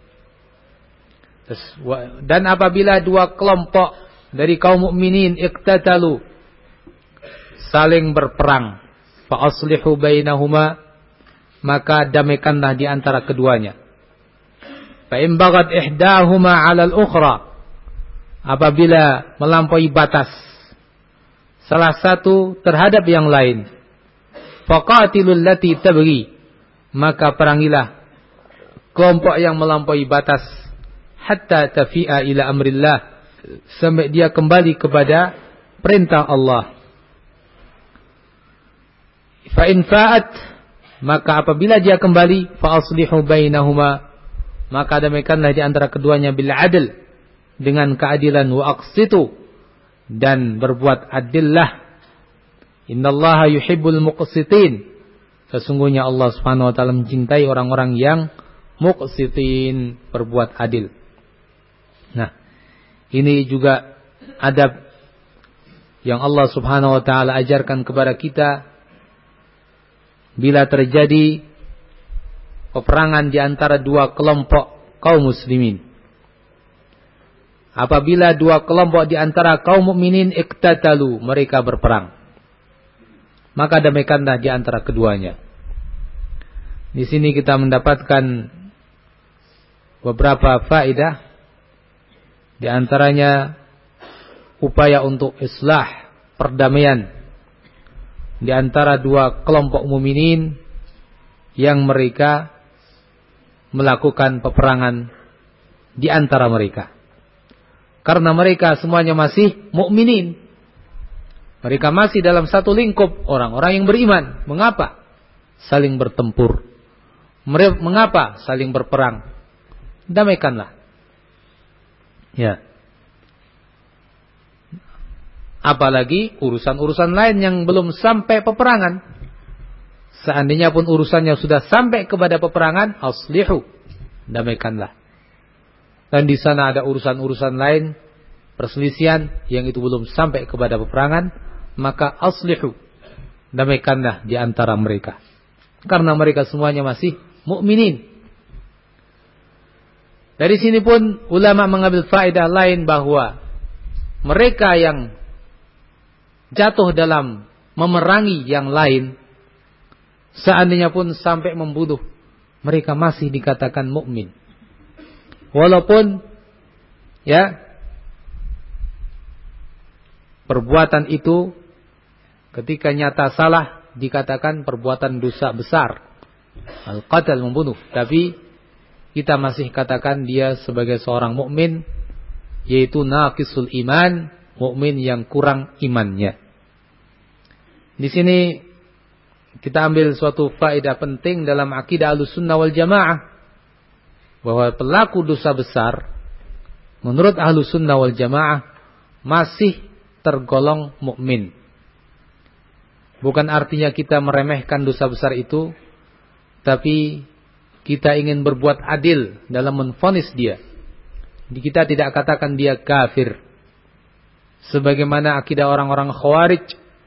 Dan apabila dua kelompok dari kaum mukminin iqtatalu, saling berperang, fa aslihu bainahuma, maka damaikanlah di antara keduanya. Fa in baghat ihdahuma 'ala al-ukhra, apabila melampaui batas salah satu terhadap yang lain, faqatilul lati tabghi, maka perangilah kelompok yang melampaui batas hatta tafi'a ila amrillah, sampai dia kembali kepada perintah Allah. Fa in fa'at, maka apabila dia kembali, fa aslihu bainahuma, maka damaikanlah di antara keduanya bil adl, dengan keadilan, wa aqsitu, dan berbuat adillah. Innallaha yuhibbul muqsitin, sesungguhnya Allah Subhanahu wa taala mencintai orang-orang yang muqsitin, berbuat adil. Nah, ini juga adab yang Allah Subhanahu wa taala ajarkan kepada kita bila terjadi peperangan di antara dua kelompok kaum muslimin. Apabila dua kelompok di antara kaum mukminin iqtatalu, mereka berperang, maka damaikanlah di antara keduanya. Di sini kita mendapatkan beberapa faedah, di antaranya upaya untuk islah, perdamaian di antara dua kelompok mukminin yang mereka melakukan peperangan di antara mereka. Karena mereka semuanya masih mukminin. Mereka masih dalam satu lingkup orang-orang yang beriman. Mengapa saling bertempur? Mengapa saling berperang? Damaikanlah. Ya. Apalagi urusan-urusan lain yang belum sampai peperangan. Seandainya pun urusannya sudah sampai kepada peperangan, aslihu, damaikanlah. Dan di sana ada urusan-urusan lain, perselisihan yang itu belum sampai kepada peperangan, maka aslihu, damaikanlah di antara mereka. Karena mereka semuanya masih mukminin. Dari sini pun ulama mengambil faedah lain, bahwa mereka yang jatuh dalam memerangi yang lain, seandainya pun sampai membunuh, mereka masih dikatakan mukmin. Walaupun ya perbuatan itu ketika nyata salah dikatakan perbuatan dosa besar, al-qatl, membunuh, tapi kita masih katakan dia sebagai seorang mukmin, yaitu naqisul iman, mukmin yang kurang imannya. Di sini kita ambil suatu faedah penting dalam akidah Ahlussunnah wal Jamaah, bahwa pelaku dosa besar menurut Ahlussunnah wal Jamaah masih tergolong mukmin. Bukan artinya kita meremehkan dosa besar itu, tapi kita ingin berbuat adil dalam menvonis dia. Kita tidak katakan dia kafir, sebagaimana akidah orang-orang Khawarij,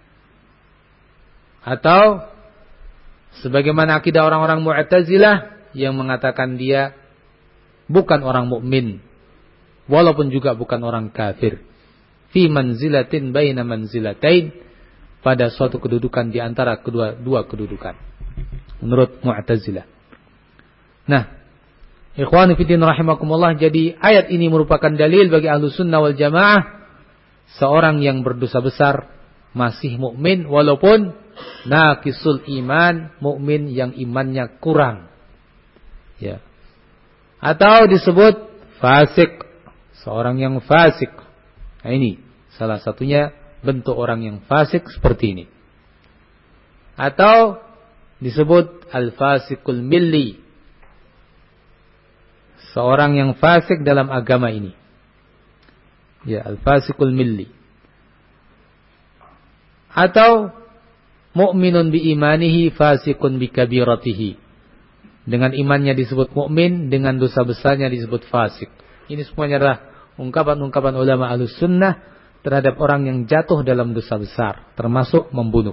atau sebagaimana akidah orang-orang Mu'tazilah yang mengatakan dia bukan orang mukmin, walaupun juga bukan orang kafir. Fi manzilatin baina manzilatain, pada suatu kedudukan di antara dua kedudukan, menurut Mu'tazilah. Nah, ikhwani fiddin rahimakumullah, jadi ayat ini merupakan dalil bagi Ahlussunnah wal Jamaah, seorang yang berdosa besar masih mukmin walaupun naqisul iman, mukmin yang imannya kurang. Ya. Atau disebut fasik, seorang yang fasik. Nah, ini salah satunya bentuk orang yang fasik seperti ini. Atau disebut al-fasikul milli, seorang yang fasik dalam agama ini. Ya, al-fasikul milli. Atau mu'minun bi imanihi fasikun bi kabiratihi. Dengan imannya disebut mukmin, dengan dosa besarnya disebut fasik. Ini semuanya adalah ungkapan-ungkapan ulama Ahlussunnah terhadap orang yang jatuh dalam dosa besar, termasuk membunuh.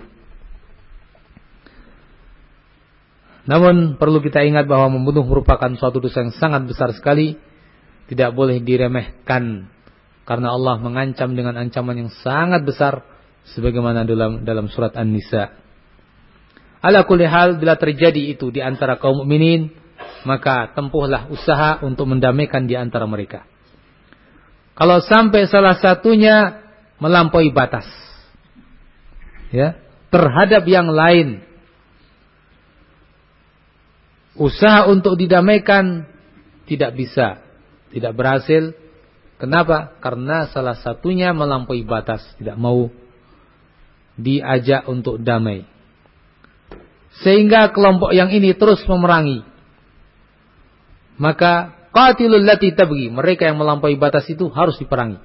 Namun perlu kita ingat bahwa membunuh merupakan suatu dosa yang sangat besar sekali, tidak boleh diremehkan, karena Allah mengancam dengan ancaman yang sangat besar, sebagaimana dalam surat An-Nisa. Ala kulli hal, bila terjadi itu di antara kaum mukminin, maka tempuhlah usaha untuk mendamaikan di antara mereka. Kalau sampai salah satunya melampaui batas, ya, terhadap yang lain, usaha untuk didamaikan tidak bisa, tidak berhasil. Kenapa? Karena salah satunya melampaui batas, tidak mau diajak untuk damai. Sehingga kelompok yang ini terus memerangi. Maka qatilul lati tabghi, mereka yang melampaui batas itu harus diperangi.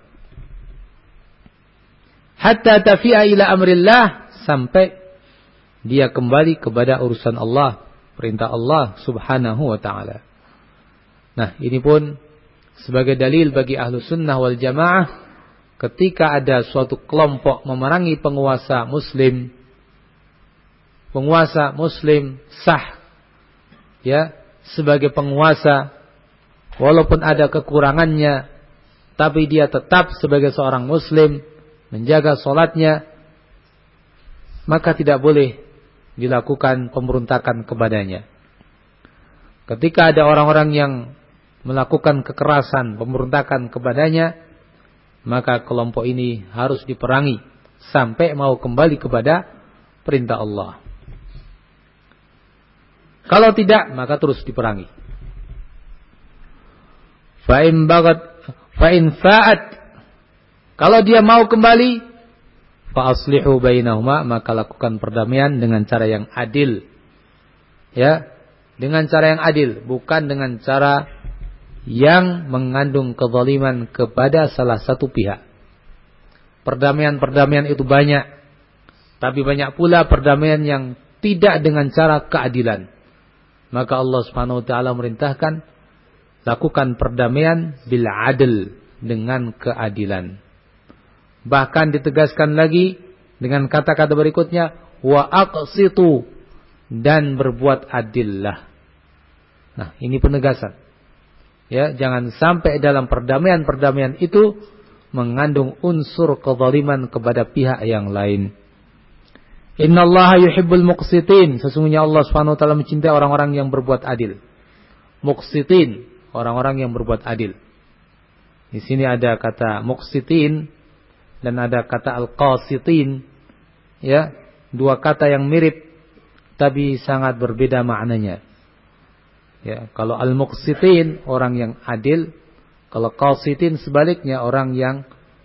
Hatta tafi'a ila amrillah, sampai dia kembali kepada urusan Allah, perintah Allah subhanahu wa ta'ala. Nah, ini pun sebagai dalil bagi Ahlussunnah wal Jamaah, ketika ada suatu kelompok memerangi penguasa muslim sah, ya, sebagai penguasa, walaupun ada kekurangannya, tapi dia tetap sebagai seorang muslim, menjaga sholatnya, maka tidak boleh dilakukan pemberontakan kepadanya. Ketika ada orang-orang yang melakukan kekerasan, pemberontakan kepadanya, maka kelompok ini harus diperangi sampai mau kembali kepada perintah Allah. Kalau tidak, maka terus diperangi. Fa'in fa'at, kalau dia mau kembali, fa'aslihu bainahuma, maka lakukan perdamaian dengan cara yang adil. Ya, dengan cara yang adil, bukan dengan cara yang mengandung kezaliman kepada salah satu pihak. Perdamaian-perdamaian itu banyak, tapi banyak pula perdamaian yang tidak dengan cara keadilan. Maka Allah Subhanahu wa taala merintahkan, lakukan perdamaian bil adl, dengan keadilan. Bahkan ditegaskan lagi dengan kata-kata berikutnya, wa aqsitu, dan berbuat adillah. Nah, ini penegasan. Ya, jangan sampai dalam perdamaian-perdamaian itu mengandung unsur kezaliman kepada pihak yang lain. Innallaha yuhibbul muqsitin, sesungguhnya Allah Subhanahu wa taala mencintai orang-orang yang berbuat adil. Muqsitin, orang-orang yang berbuat adil. Di sini ada kata muqsitin, dan ada kata al-qasitin, ya, dua kata yang mirip tapi sangat berbeda maknanya. Ya, kalau al-muqsitin orang yang adil, kalau qasitin sebaliknya orang yang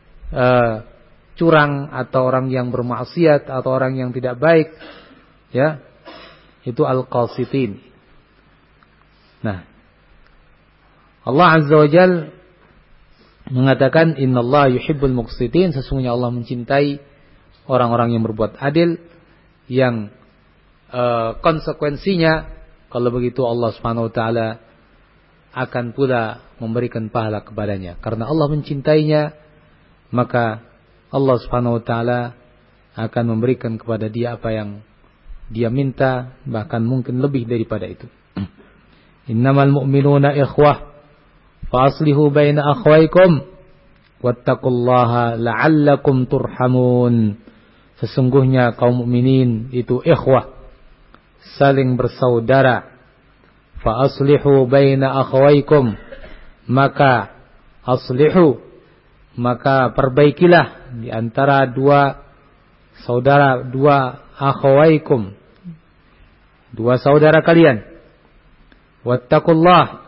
curang atau orang yang bermaksiat atau orang yang tidak baik, ya, itu al-qasitin. Nah, Allah Azza wa Jalla mengatakan innallaha yuhibbul muqsitin, sesungguhnya Allah mencintai orang-orang yang berbuat adil, yang konsekuensinya kalau begitu Allah Subhanahu wa taala akan pula memberikan pahala kepadanya. Karena Allah mencintainya, maka Allah Subhanahu wa taala akan memberikan kepada dia apa yang dia minta, bahkan mungkin lebih daripada itu. Innamal mu'minuna ikhwah fa aslihu baina akhwaykum wattaqullaha la'allakum turhamun. Sesungguhnya kaum mukminin itu ikhwah, saling bersaudara. Fa aslihu baina akhwaykum, maka aslihu, maka perbaikilah di antara dua saudara, dua akhwaykum, dua saudara kalian. Wattaqullah,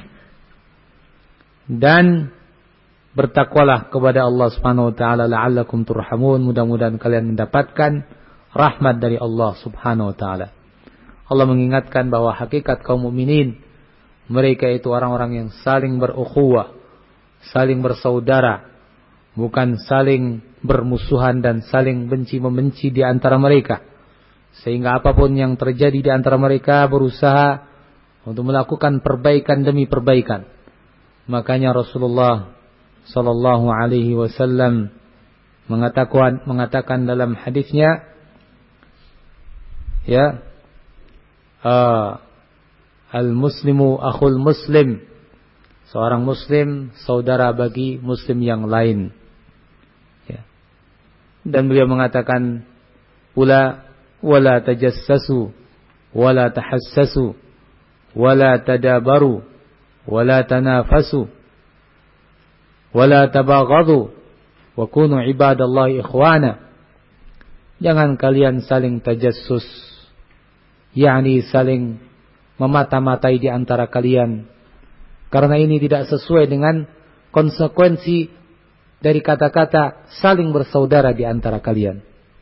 dan bertakwalah kepada Allah Subhanahu wa taala, la'allakum turhamun, mudah-mudahan kalian mendapatkan rahmat dari Allah Subhanahu wa taala. Allah mengingatkan bahwa hakikat kaum mukminin, mereka itu orang-orang yang saling berukhuwah, saling bersaudara, bukan saling bermusuhan dan saling benci-membenci di antara mereka. Sehingga apapun yang terjadi di antara mereka berusaha untuk melakukan perbaikan demi perbaikan. Makanya Rasulullah sallallahu alaihi wasallam mengatakan dalam hadisnya, ya, al-muslimu akhul muslim, seorang muslim saudara bagi muslim yang lain. Ya. Dan beliau mengatakan pula, wala tajassasu wala tahassasu wala tadabaru wala tanafasu wala tabaghadu wa kunu ibadallahi ikhwana. Jangan kalian saling tajassus, yakni saling memata-matai di antara kalian, karena ini tidak sesuai dengan konsekuensi dari kata-kata saling bersaudara di antara kalian.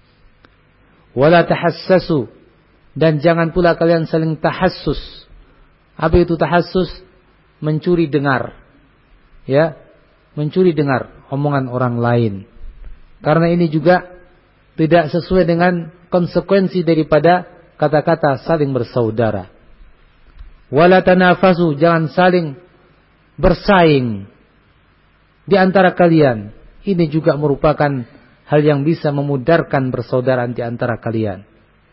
Wala tahassasu, dan jangan pula kalian saling tahassus. Apa itu tahassus? Mencuri dengar, ya, mencuri dengar omongan orang lain, karena ini juga tidak sesuai dengan konsekuensi daripada kata-kata saling bersaudara. Wala tanafasu, jangan saling bersaing di antara kalian. Ini juga merupakan hal yang bisa memudarkan persaudaraan di antara kalian.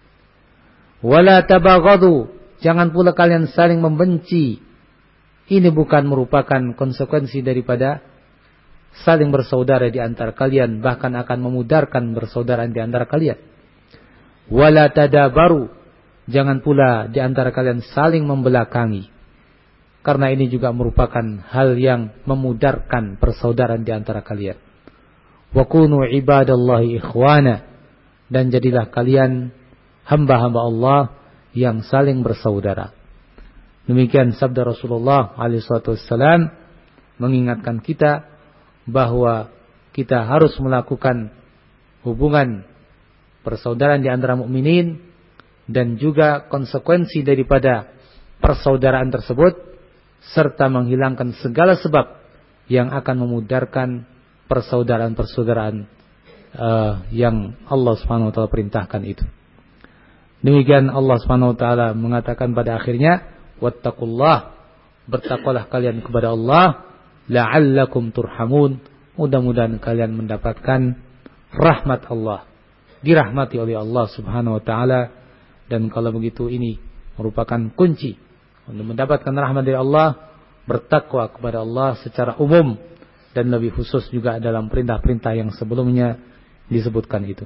Wala tabaghadu, jangan pula kalian saling membenci. Ini bukan merupakan konsekuensi daripada saling bersaudara di antara kalian, bahkan akan memudarkan persaudaraan di antara kalian. Wala tadabaru, jangan pula di antara kalian saling membelakangi, karena ini juga merupakan hal yang memudarkan persaudaraan di antara kalian. Wa kunu ibadallahi ikhwana, dan jadilah kalian hamba-hamba Allah yang saling bersaudara. Demikian sabda Rasulullah SAW mengingatkan kita bahwa kita harus melakukan hubungan persaudaraan di antara mukminin, dan juga konsekuensi daripada persaudaraan tersebut, serta menghilangkan segala sebab yang akan memudarkan persaudaraan-persaudaraan yang Allah Subhanahu wa taala perintahkan itu. Demikian Allah Subhanahu wa taala mengatakan pada akhirnya, wattaqullah, bertakwalah kalian kepada Allah, la'allakum turhamun, mudah-mudahan kalian mendapatkan rahmat Allah, dirahmati oleh Allah Subhanahu wa taala. Dan kalau begitu, ini merupakan kunci untuk mendapatkan rahmat dari Allah, bertakwa kepada Allah secara umum, dan lebih khusus juga dalam perintah-perintah yang sebelumnya disebutkan itu.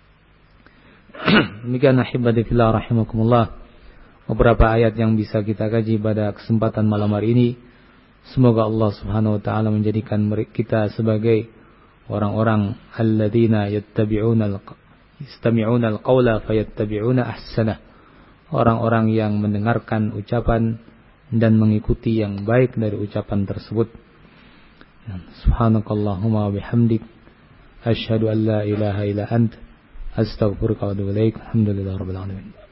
Demikian ahibati fillah rahimakumullah, beberapa ayat yang bisa kita kaji pada kesempatan malam hari ini. Semoga Allah Subhanahu wa taala menjadikan kita sebagai orang-orang alladzina yastami'una al-qawla fayattabi'una ahsanah, orang-orang yang mendengarkan ucapan dan mengikuti yang baik dari ucapan tersebut. Subhanakallahumma wa bihamdik, asyhadu an la ilaha illa ant, astaghfiruka wa atubu ilaik. Alhamdulillahirabbil alamin.